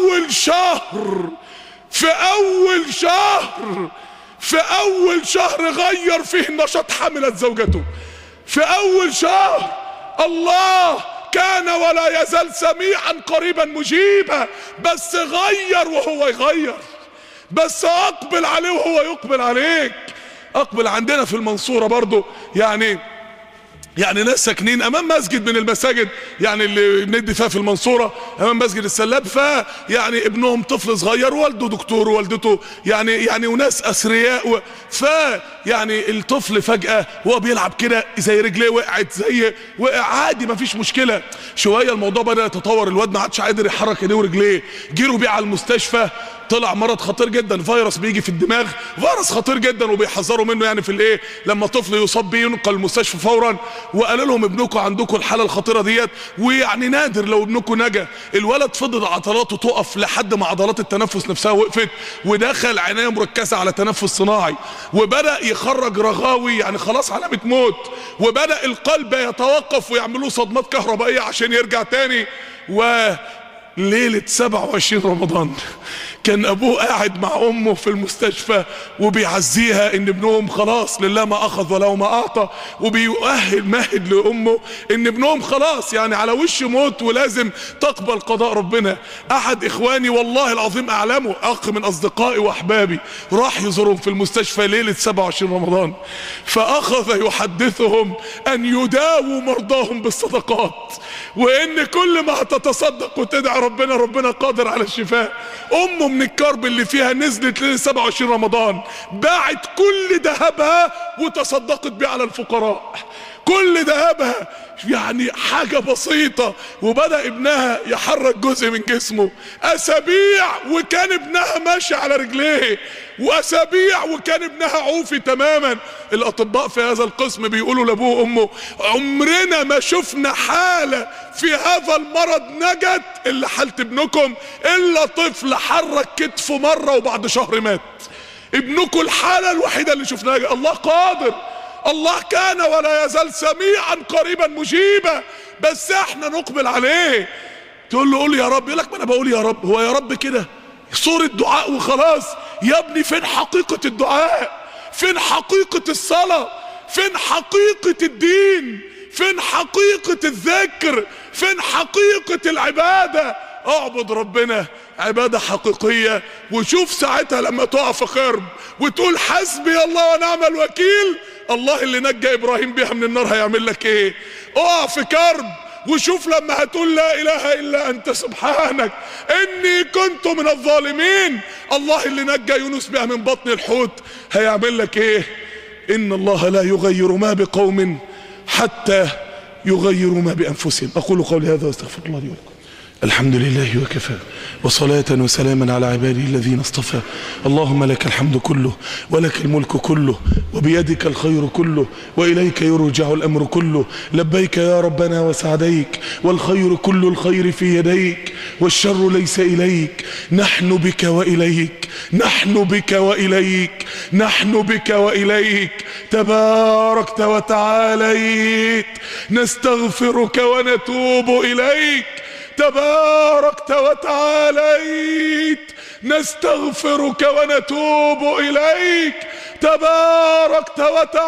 اول شهر غير فيه النشاط حملت زوجته. في اول شهر. الله كان ولا يزال سميعا قريبا مجيبا. بس غير وهو يغير، بس اقبل عليه وهو يقبل عليك. اقبل. عندنا في المنصورة برضو يعني يعني ناس ساكنين امام مسجد من المساجد يعني اللي بندي فيها في المنصورة امام مسجد السلاب، فيعني ابنهم طفل صغير والده دكتور ووالدته يعني وناس اثرياء، فيعني الطفل فجأة وهو بيلعب كده زي رجليه وقعت زي وقع عادي مفيش مشكلة. شوية الموضوع بدأ يتطور، الواد ما عادش قادر يحرك ايديه ورجليه، جيروا بيه على المستشفى، طلع مرض خطير جدا، فيروس بيجي في الدماغ، فيروس خطير جدا وبيحذروا منه يعني في الايه لما طفل يصاب بيه ينقل المستشفى فورا، وقالوا لهم ابنكم عندكم الحاله الخطيره ديت، ويعني نادر لو ابنكم نجا. الولد فضل عضلاته تقف لحد ما عضلات التنفس نفسها وقفت، ودخل عنايه مركزه على تنفس صناعي، وبدا يخرج رغاوي يعني خلاص علامه موت، وبدا القلب يتوقف ويعملوا صدمات كهربائيه عشان يرجع تاني. وليله 27 رمضان كان ابوه قاعد مع امه في المستشفى وبيعزيها ان ابنهم خلاص لله ما اخذ وله ما اعطى، مهد لامه ان ابنهم خلاص يعني على وش موت ولازم تقبل قضاء ربنا. احد اخواني والله العظيم اعلمه، اخ من اصدقائي واحبابي، راح يزورهم في المستشفى ليله 27 رمضان، فاخذ يحدثهم ان يداووا مرضاهم بالصدقات، وان كل ما هتتصدق وتدعي ربنا ربنا قادر على الشفاء. امه من الكرب اللي فيها نزلت ليله 27 رمضان باعت كل ذهبها وتصدقت بيه على الفقراء، كل ذهبها يعني حاجة بسيطة، وبدأ ابنها يحرك جزء من جسمه. اسابيع وكان ابنها ماشي على رجليه، واسابيع وكان ابنها عوفي تماما. الاطباء في هذا القسم بيقولوا لابوه وامه عمرنا ما شفنا حالة في هذا المرض نجت الا حالة ابنكم، الا طفل حرك كتفه مرة وبعد شهر مات. ابنكم الحالة الوحيدة اللي شفناها. الله قادر، الله كان ولا يزال سميعا قريبا مجيبا، بس احنا نقبل عليه. تقول له قول يا رب، يقول لك ما انا بقول يا رب. هو يا رب كده صورة دعاء وخلاص؟ يا ابني فين حقيقة الدعاء؟ فين حقيقة الصلاة؟ فين حقيقة الدين؟ فين حقيقة الذكر؟ فين حقيقة العبادة؟ اعبد ربنا عبادة حقيقية، وشوف ساعتها لما تقع في خرب وتقول حسبي الله ونعم الوكيل، الله اللي نجى ابراهيم بيها من النار هيعمل لك ايه؟ اقع في كرب وشوف لما هتقول لا اله الا انت سبحانك اني كنت من الظالمين، الله اللي نجى يونس بيها من بطن الحوت هيعمل لك ايه؟ ان الله لا يغير ما بقوم حتى يغيروا ما بانفسهم. اقول قولي هذا واستغفر الله لي ولكم. الحمد لله وكفى، وصلاة وسلاما على عباده الذين اصطفى. اللهم لك الحمد كله، ولك الملك كله، وبيدك الخير كله، وإليك يرجع الأمر كله. لبيك يا ربنا وسعديك، والخير كل الخير في يديك، والشر ليس إليك. نحن بك وإليك، نحن بك وإليك، نحن بك وإليك. تباركت وتعاليت، نستغفرك ونتوب إليك. تباركت وتعاليت، نستغفرك ونتوب إليك. تباركت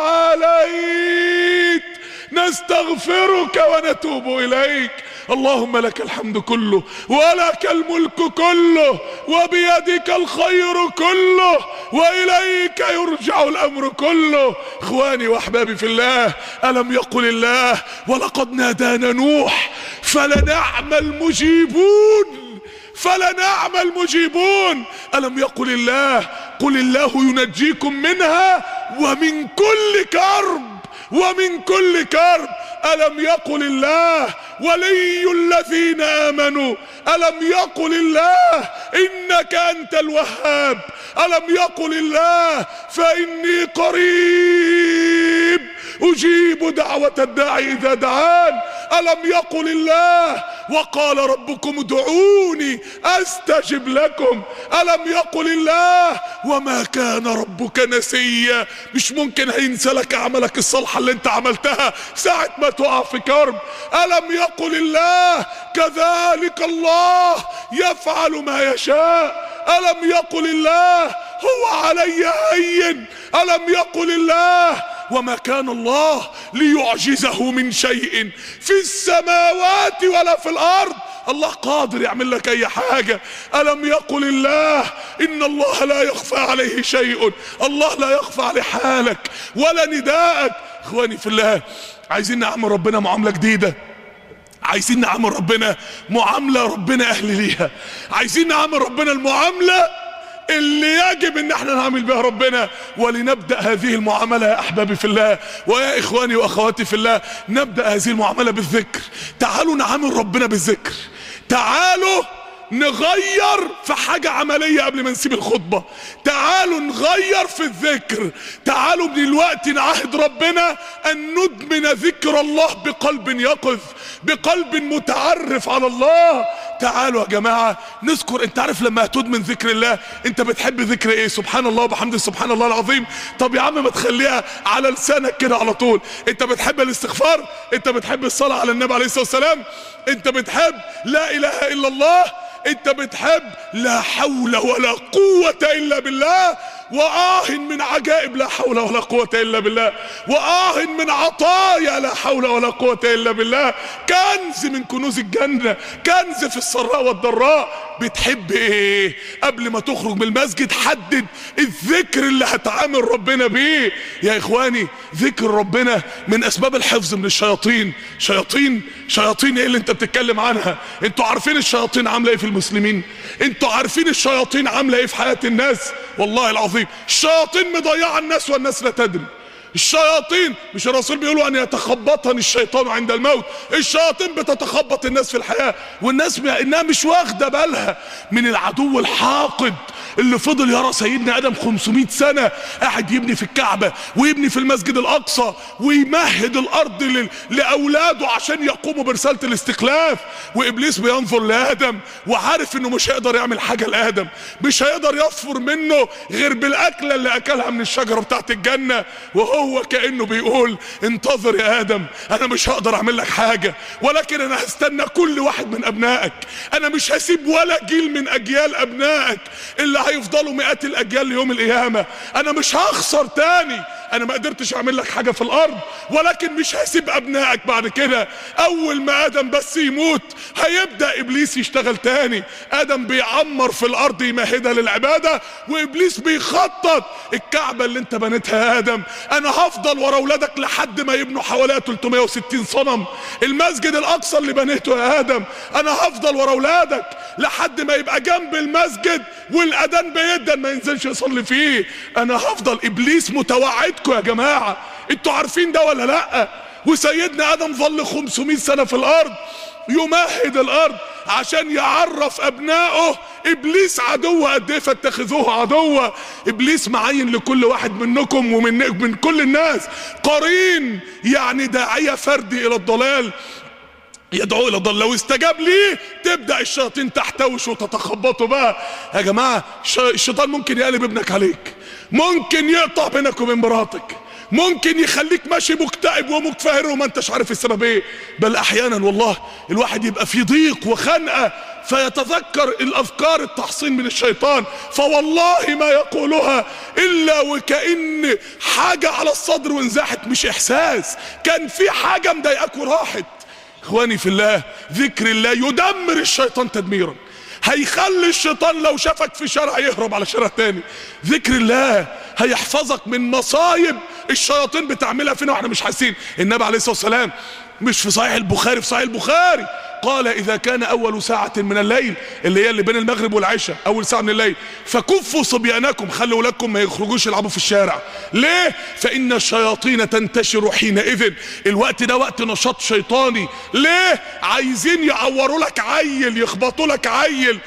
وتعاليت، نستغفرك ونتوب إليك. اللهم لك الحمد كله، ولك الملك كله، وبيدك الخير كله، وإليك يرجع الأمر كله. إخواني وأحبابي في الله، ألم يقل الله ولقد نادانا نوح فلنعم المجيبون، فلنعم المجيبون. ألم يقل الله قل الله ينجيكم منها ومن كل كرب، ومن كل كرب. ألم يقل الله ولي الذين آمنوا، ألم يقل الله إنك أنت الوهاب، ألم يقل الله فإني قريب أجيب دعوة الداعي إذا دعان. ألم يقل الله وقال ربكم ادعوني أستجب لكم. ألم يقل الله وما كان ربك نسيا، مش ممكن هينسى لك أعمالك الصالحة اللي انت عملتها ساعة ما تقع في كرب. ألم يقل الله كذلك الله يفعل ما يشاء. ألم يقل الله هو علي هين. ألم يقل الله وما كان الله ليعجزه من شيء في السماوات ولا في الأرض. الله قادر يعمل لك أي حاجة. ألم يقل الله إن الله لا يخفى عليه شيء. الله لا يخفى عليه حالك ولا نداءك. اخواني في الله، عايزين نعمل ربنا معاملة جديدة، عايزين نعمل ربنا معاملة ربنا اهل ليها، عايزين نعمل ربنا المعاملة اللي يجب ان احنا نعمل بها ربنا. ولنبدأ هذه المعاملة يا احبابي في الله ويا اخواني واخواتي في الله، نبدأ هذه المعاملة بالذكر. تعالوا نعامل ربنا بالذكر، تعالوا نغير في حاجة عملية قبل ما نسيب الخطبة، تعالوا نغير في الذكر، تعالوا دلوقتي نعهد ربنا ان ندمن ذكر الله بقلب يقظ، بقلب متعرف على الله. تعالوا يا جماعة نذكر. انت عارف لما هتدمن ذكر الله، انت بتحب ذكر ايه؟ سبحان الله وبحمده سبحان الله العظيم. طب يا عم ما تخليها على لسانك كده على طول. انت بتحب الاستغفار، انت بتحب الصلاة على النبي عليه الصلاة والسلام، انت بتحب لا اله الا الله، انت بتحب لا حول ولا قوة الا بالله، وآه من عجائب لا حول ولا قوة الا بالله، وآه من عطايا لا حول ولا قوة الا بالله، كنز من كنوز الجنة، كنز في السراء والضراء. بتحب ايه؟ قبل ما تخرج من المسجد حدد الذكر اللي هتعامل ربنا بيه. يا اخواني ذكر ربنا من اسباب الحفظ من الشياطين. شياطين ايه اللي انت بتتكلم عنها؟ انتوا عارفين الشياطين عامله ايه في المسلمين؟ انتوا عارفين الشياطين عامله ايه في حياة الناس؟ والله العظيم الشياطين مضيعه الناس والناس لا تدري. الشياطين، مش الرسول بيقولوا ان يتخبطني الشيطان عند الموت؟ الشياطين بتتخبط الناس في الحياة، والناس انها مش واخده بالها من العدو الحاقد اللي فضل يرى سيدنا ادم 500 سنة قاعد يبني في الكعبة ويبني في المسجد الاقصى ويمهد الارض لاولاده عشان يقوموا برسالة الاستخلاف. وابليس بينظر لادم وعارف انه مش هيقدر يعمل حاجة لادم، مش هيقدر يظفر منه غير بالاكلة اللي اكلها من الشجرة بتاعت الجنة، وهو كأنه بيقول انتظر يا ادم، انا مش هقدر اعمل لك حاجة، ولكن انا هستنى كل واحد من ابنائك، انا مش هسيب ولا جيل من اجيال ابنائك اللي هيفضلوا مئات الاجيال ليوم القيامة، انا مش هخسر تاني. انا ما قدرتش اعمل لك حاجة في الارض، ولكن مش هسيب ابنائك بعد كده. اول ما ادم بس يموت هيبدأ ابليس يشتغل تاني. ادم بيعمر في الارض يمهدها للعبادة، وابليس بيخطط الكعبة اللي انت بنيتها يا ادم انا هفضل ورا اولادك لحد ما يبنوا حوالي 360 صنم. المسجد الاقصى اللي بنيته يا ادم انا هفضل ورا اولادك لحد ما يبقى جنب المسجد والاذان بيدن ما ينزلش يصلي فيه. انا هفضل. ابليس متوعدكم يا جماعة، انتوا عارفين ده ولا لا؟ وسيدنا ادم ظل 500 سنة في الارض يمهد الارض عشان يعرف ابنائه ابليس عدو قد ايه فاتخذوه عدوا. ابليس معين لكل واحد منكم ومن كل الناس قرين، يعني داعية فردي الى الضلال، يدعو الى الضلال. لو استجاب ليه تبدأ الشياطين تحتوش وتتخبطوا بقى. يا جماعة الشيطان ممكن يقلب ابنك عليك، ممكن يقطع بينك وبين مراتك، ممكن يخليك ماشي مكتئب ومكفهر وما انتش عارف السبب ايه. بل احيانا والله الواحد يبقى في ضيق وخنقة فيتذكر الافكار التحصين من الشيطان، فوالله ما يقولها الا وكأن حاجة على الصدر وانزاحت، مش احساس، كان في حاجة مضايقاك وراحت. اخواني في الله ذكر الله يدمر الشيطان تدميرا، هيخلي الشيطان لو شافك في شارع يهرب على شارع تاني. ذكر الله هيحفظك من مصايب الشياطين بتعملها فينا واحنا مش حاسين. النبي عليه الصلاة والسلام مش في صحيح البخاري، في صحيح البخاري قال إذا كان أول ساعة من الليل، اللي هي اللي بين المغرب والعشاء، أول ساعة من الليل، فكفوا صبيانكم، خلوا ولادكم ما يخرجوش يلعبوا في الشارع. ليه؟ فإن الشياطين تنتشر حينئذ. الوقت ده وقت نشاط شيطاني. ليه؟ عايزين يعوروا لك عيل، يخبطوا لك عيل،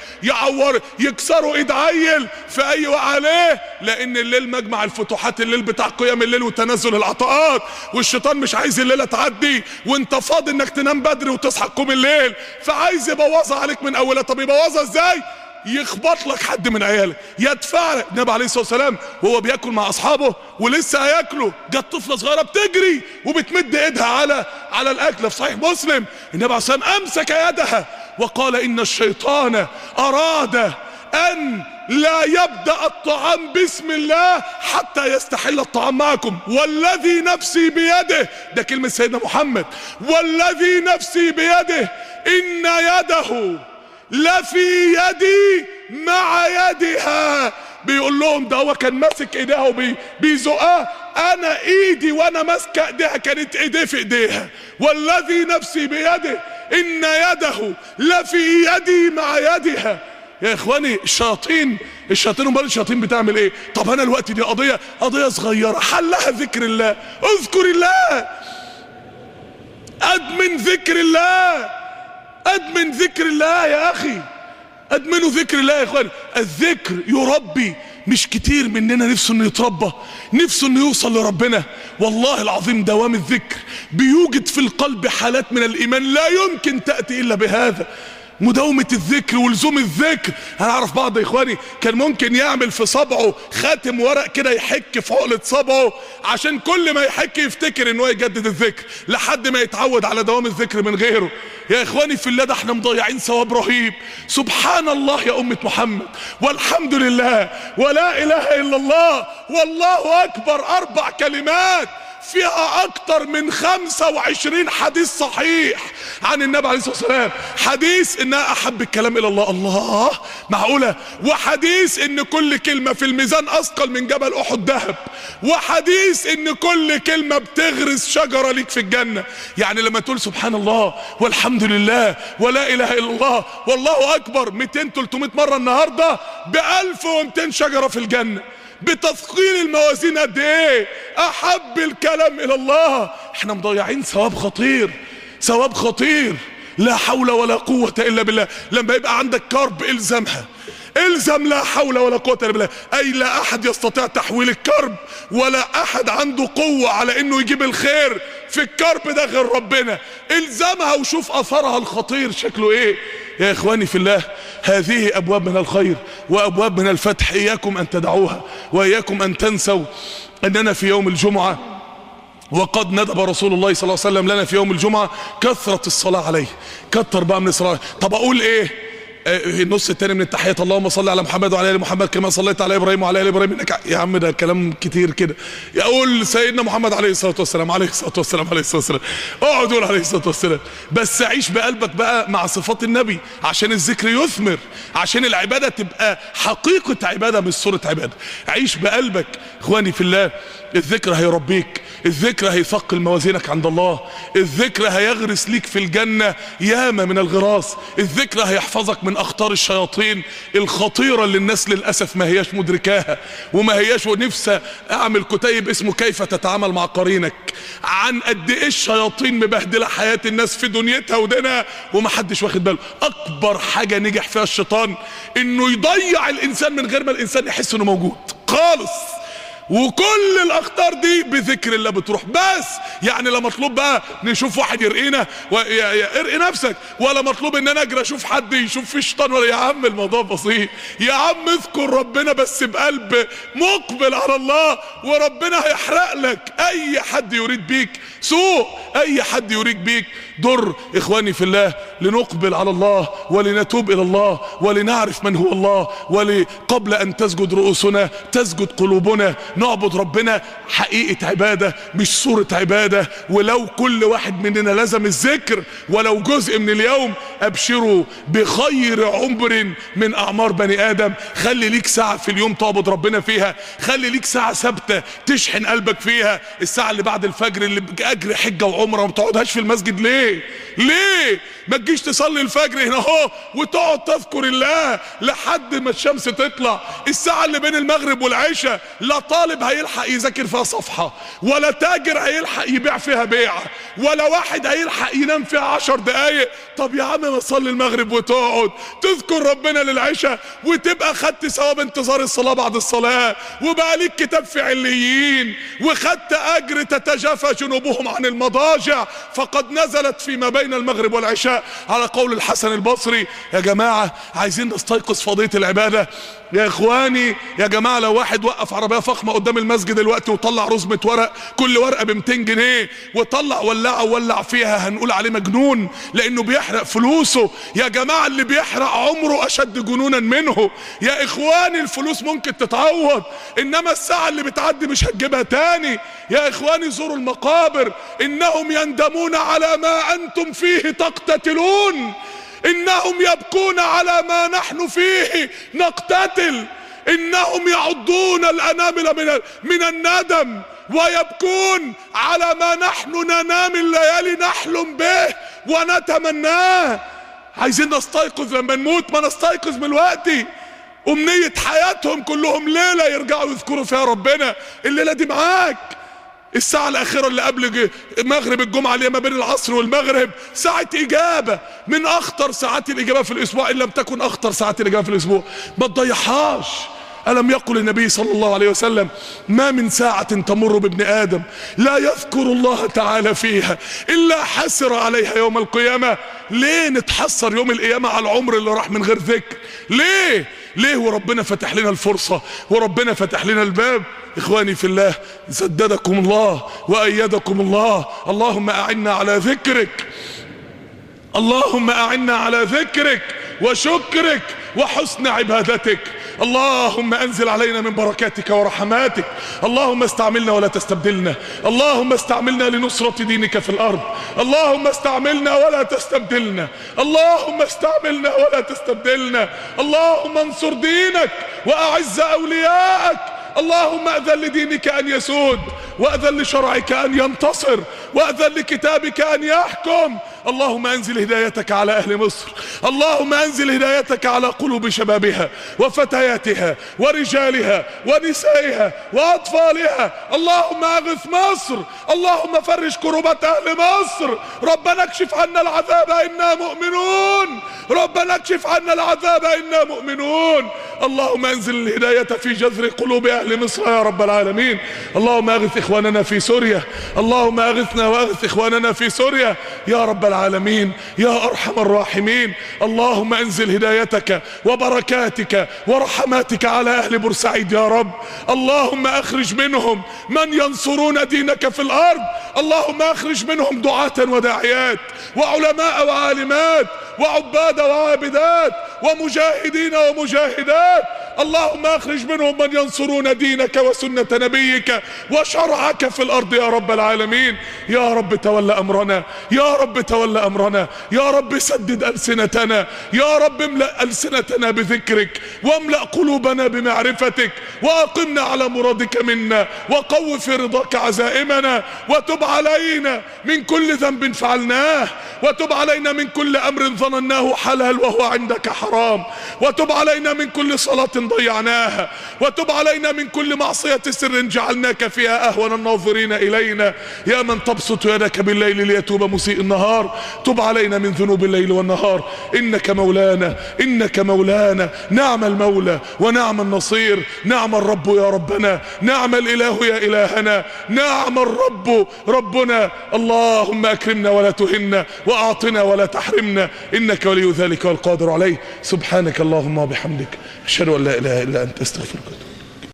يكسروا ايد عيل في اي وقت. ليه؟ لأن الليل مجمع الفتوحات، الليل بتاع قيام الليل وتنزل العطاءات، والشيطان مش عايز الليلة تعدي وانت فاضي انك تنام بدري وتصحى تقوم الليل، فعايز يبوظها عليك من اولها. طب يبوظها ازاي؟ يخبط لك حد من عيالك، يدفع لك. النبي عليه الصلاه والسلام وهو بياكل مع اصحابه ولسه هياكلوا، جت طفله صغيره بتجري وبتمد ايدها على الاكل في صحيح مسلم. النبي عليه الصلاه والسلام امسك يدها وقال ان الشيطان اراد ان لا يبدأ الطعام بسم الله حتى يستحل الطعام معكم، والذي نفسي بيده، ده كلمة سيدنا محمد، والذي نفسي بيده إن يده لفي يدي مع يدها بيقول لهم ده هو كان ماسك ايديها وبيزقها، انا ايدي وانا ماسكه ايديها كانت ايديه في ايديها، والذي نفسي بيده ان يده لفي يدي مع يدها. يا اخواني الشياطين امال الشياطين بتعمل ايه؟ طب انا الوقت دي قضيه صغيره حلها ذكر الله. اذكر الله، ادمن ذكر الله، ادمن ذكر الله يا اخي، ادمنوا ذكر الله يا اخواني. الذكر يربي. مش كتير مننا نفسه انه يتربى، نفسه انه يوصل لربنا. والله العظيم دوام الذكر بيوجد في القلب حالات من الايمان لا يمكن تأتي الا بهذا. مداومة الذكر ولزوم الذكر. انا اعرف بعض اخواني كان ممكن يعمل في صبعه خاتم ورق كده يحك في عقلة صبعه عشان كل ما يحك يفتكر ان هو يجدد الذكر لحد ما يتعود على دوام الذكر من غيره. يا اخواني في الله ده احنا مضيعين ثواب رهيب. سبحان الله يا امة محمد، والحمد لله، ولا اله الا الله، والله اكبر، 4 كلمات فيها اكتر من 25 حديث صحيح عن النبي عليه الصلاة والسلام. حديث انها احب الكلام الى الله، الله معقولة، وحديث ان كل كلمة في الميزان اثقل من جبل احد ذهب، وحديث ان كل كلمة بتغرس شجرة ليك في الجنة. يعني لما تقول سبحان الله والحمد لله ولا اله الا الله والله اكبر 200 300 مرة النهاردة ب1200 شجرة في الجنة. بتثقيل الموازين قد ايه؟ احب الكلام الى الله. احنا مضيعين ثواب خطير، ثواب خطير. لا حول ولا قوة الا بالله. لما يبقى عندك كرب الزمها، الزم لا حول ولا قوة الا بالله. اي لا احد يستطيع تحويل الكرب، ولا احد عنده قوة على انه يجيب الخير في الكرب ده غير ربنا. الزمها وشوف اثرها الخطير شكله ايه. يا اخواني في الله، هذه ابواب من الخير وابواب من الفتح، اياكم ان تدعوها واياكم ان تنسوا اننا في يوم الجمعة، وقد ندب رسول الله صلى الله عليه وسلم لنا في يوم الجمعة كثرة الصلاة عليه. كتر بقى من الصلاة. طب اقول ايه؟ النص التاني من التحيات اللهم صل على محمد وعلى ال محمد كما صليت على ابراهيم وعلى ال ابراهيم انك، يا عم ده كلام كتير كده. يقول سيدنا محمد عليه الصلاه والسلام، عليه الصلاه والسلام، عليه الصلاه والسلام. اقعد قول عليه الصلاه والسلام، بس عيش بقلبك بقى مع صفات النبي عشان الذكر يثمر، عشان العباده تبقى حقيقه عباده مش صوره عباده. عيش بقلبك. اخواني في الله، الذكر هيربيك، الذكر هيثقل موازينك عند الله، الذكر هيغرس ليك في الجنة ياما من الغراس، الذكر هيحفظك من اخطار الشياطين الخطيرة اللي الناس للأسف ما هياش مدركاها وما هياش. ونفسي اعمل كتيب اسمه كيف تتعامل مع قرينك، عن قد ايه الشياطين مبهدلة حياة الناس في دنيتها ودينها ومحدش واخد باله. اكبر حاجة نجح فيها الشيطان انه يضيع الانسان من غير ما الانسان يحس انه موجود خالص. وكل الاخطار دي بذكر الله بتروح. بس يعني لا مطلوب بقى نشوف واحد يرقينا ارقي نفسك، ولا مطلوب ان انا اجري اشوف حد يشوف فيه شيطان، ولا يا عم الموضوع بسيط. يا عم اذكر ربنا بس بقلب مقبل على الله، وربنا هيحرق لك اي حد يريد بيك سوء، اي حد يريد بيك ضر. اخواني في الله، لنقبل على الله ولنتوب الى الله ولنعرف من هو الله، قبل ان تسجد رؤوسنا تسجد قلوبنا. نعبد ربنا حقيقة عبادة مش صورة عبادة. ولو كل واحد مننا لزم الذكر ولو جزء من اليوم، ابشروا بخير عمر من اعمار بني ادم. خلي ليك ساعة في اليوم تعبد ربنا فيها، خلي ليك ساعة ثابتة تشحن قلبك فيها. الساعة اللي بعد الفجر اللي باجر حجة وعمرة ما تقعدهاش في المسجد ليه؟ ما تجيش تصلي الفجر هنا اهو وتقعد تذكر الله لحد ما الشمس تطلع. الساعة اللي بين المغرب والعشاء لا طالب هيلحق يذاكر فيها صفحة، ولا تاجر هيلحق يبيع فيها بيعة، ولا واحد هيلحق ينام فيها 10 دقايق. طب يا عم ما تصلي المغرب وتقعد تذكر ربنا للعشاء وتبقى خدت ثواب انتظار الصلاة بعد الصلاة، وبقى ليك كتاب في عليين، وخدت اجر تتجافى جنوبهم عن المضاجع فقد نزلت فيما بين المغرب والعشاء على قول الحسن البصري. يا جماعة عايزين نستيقظ فضيلة العبادة. يا اخواني يا جماعة، لو واحد وقف عربية فخمة قدام المسجد دلوقتي وطلع رزمة ورق، كل ورقة ب200 جنيه، وطلع ولاعة وولع فيها، هنقول عليه مجنون لانه بيحرق فلوسه. يا جماعة اللي بيحرق عمره اشد جنونا منه. يا اخواني الفلوس ممكن تتعوض، انما الساعة اللي بتعدي مش هتجيبها تاني. يا اخواني زوروا المقابر، انهم يندمون على ما انتم فيه تقتتلون، انهم يبكون على ما نحن فيه نقتتل. إنهم يعضون الأنامل من الندم ويبكون على ما نحن ننام الليالي نحلم به ونتمناه. عايزين نستيقظ لما نموت، ما نستيقظ من الوقت. أمنية حياتهم كلهم ليلة يرجعوا يذكروا فيها ربنا. الليلة دي معاك. الساعة الأخيرة اللي قبل مغرب الجمعة اللي ما بين العصر والمغرب ساعة إجابة، من أخطر ساعات الإجابة في الأسبوع إن لم تكن أخطر ساعات الإجابة في الأسبوع. ما تضيعهاش. ألم يقل النبي صلى الله عليه وسلم: ما من ساعة تمر بابن آدم لا يذكر الله تعالى فيها إلا حسر عليها يوم القيامة. ليه نتحسر يوم القيامة على العمر اللي راح من غير ذكر؟ ليه وربنا فتح لنا الفرصة وربنا فتح لنا الباب. إخواني في الله، سددكم الله وأيدكم الله. اللهم أعنا على ذكرك، اللهم أعنا على ذكرك وشكرك وحسن عبادتك. اللهم انزل علينا من بركاتك ورحماتك. اللهم استعملنا ولا تستبدلنا. اللهم استعملنا لنصرة دينك في الارض. اللهم استعملنا ولا تستبدلنا. اللهم استعملنا ولا تستبدلنا. اللهم انصر دينك واعز اولياءك. اللهم اذن لدينك ان يسود، واذن لشرعك ان ينتصر، واذن لكتابك ان يحكم. اللهم انزل هدايتك على اهل مصر. اللهم انزل هدايتك على قلوب شبابها وفتياتها ورجالها ونسائها واطفالها. اللهم اغث مصر. اللهم فرج كربات اهل مصر. ربنا اكشف عنا العذاب انا مؤمنون. ربنا اكشف عنا العذاب انا مؤمنون. اللهم انزل الهداية في جذر قلوب اهل مصر يا رب العالمين. اللهم اغث اخواننا في سوريا. اللهم اغثنا واغث اخواننا في سوريا يا رب العالمين يا ارحم الراحمين. اللهم انزل هدايتك وبركاتك ورحماتك على اهل بورسعيد يا رب. اللهم اخرج منهم من ينصرون دينك في الارض. اللهم اخرج منهم دعاة وداعيات وعلماء وعالمات وعباد وعابدات ومجاهدين ومجاهدات. اللهم اخرج منهم من ينصرون دينك وسنة نبيك وشرعك في الارض يا رب العالمين. يا رب تولى امرنا، يا رب تولى امرنا، يا رب سدد السنتنا، يا رب املأ السنتنا بذكرك واملأ قلوبنا بمعرفتك، واقمنا على مرادك منا، وقو في رضاك عزائمنا، وتب علينا من كل ذنب فعلناه، وتب علينا من كل امر ظنناه حلال وهو عندك حرام، وتب علينا من كل صلاة ضيعناها، وتب علينا من كل معصية سر جعلناك فيها اهون الناظرين الينا. يا من تبسط يدك بالليل ليتوب مسيء النهار، تب علينا من ذنوب الليل والنهار. انك مولانا، انك مولانا، نعم المولى ونعم النصير، نعم الرب يا ربنا، نعم الاله يا الهنا، نعم الرب ربنا. اللهم اكرمنا ولا تهنا، واعطنا ولا تحرمنا، انك ولي ذلك والقادر عليه. سبحانك اللهم وبحمدك، اشهد ان لا اله الا انت، استغفرك.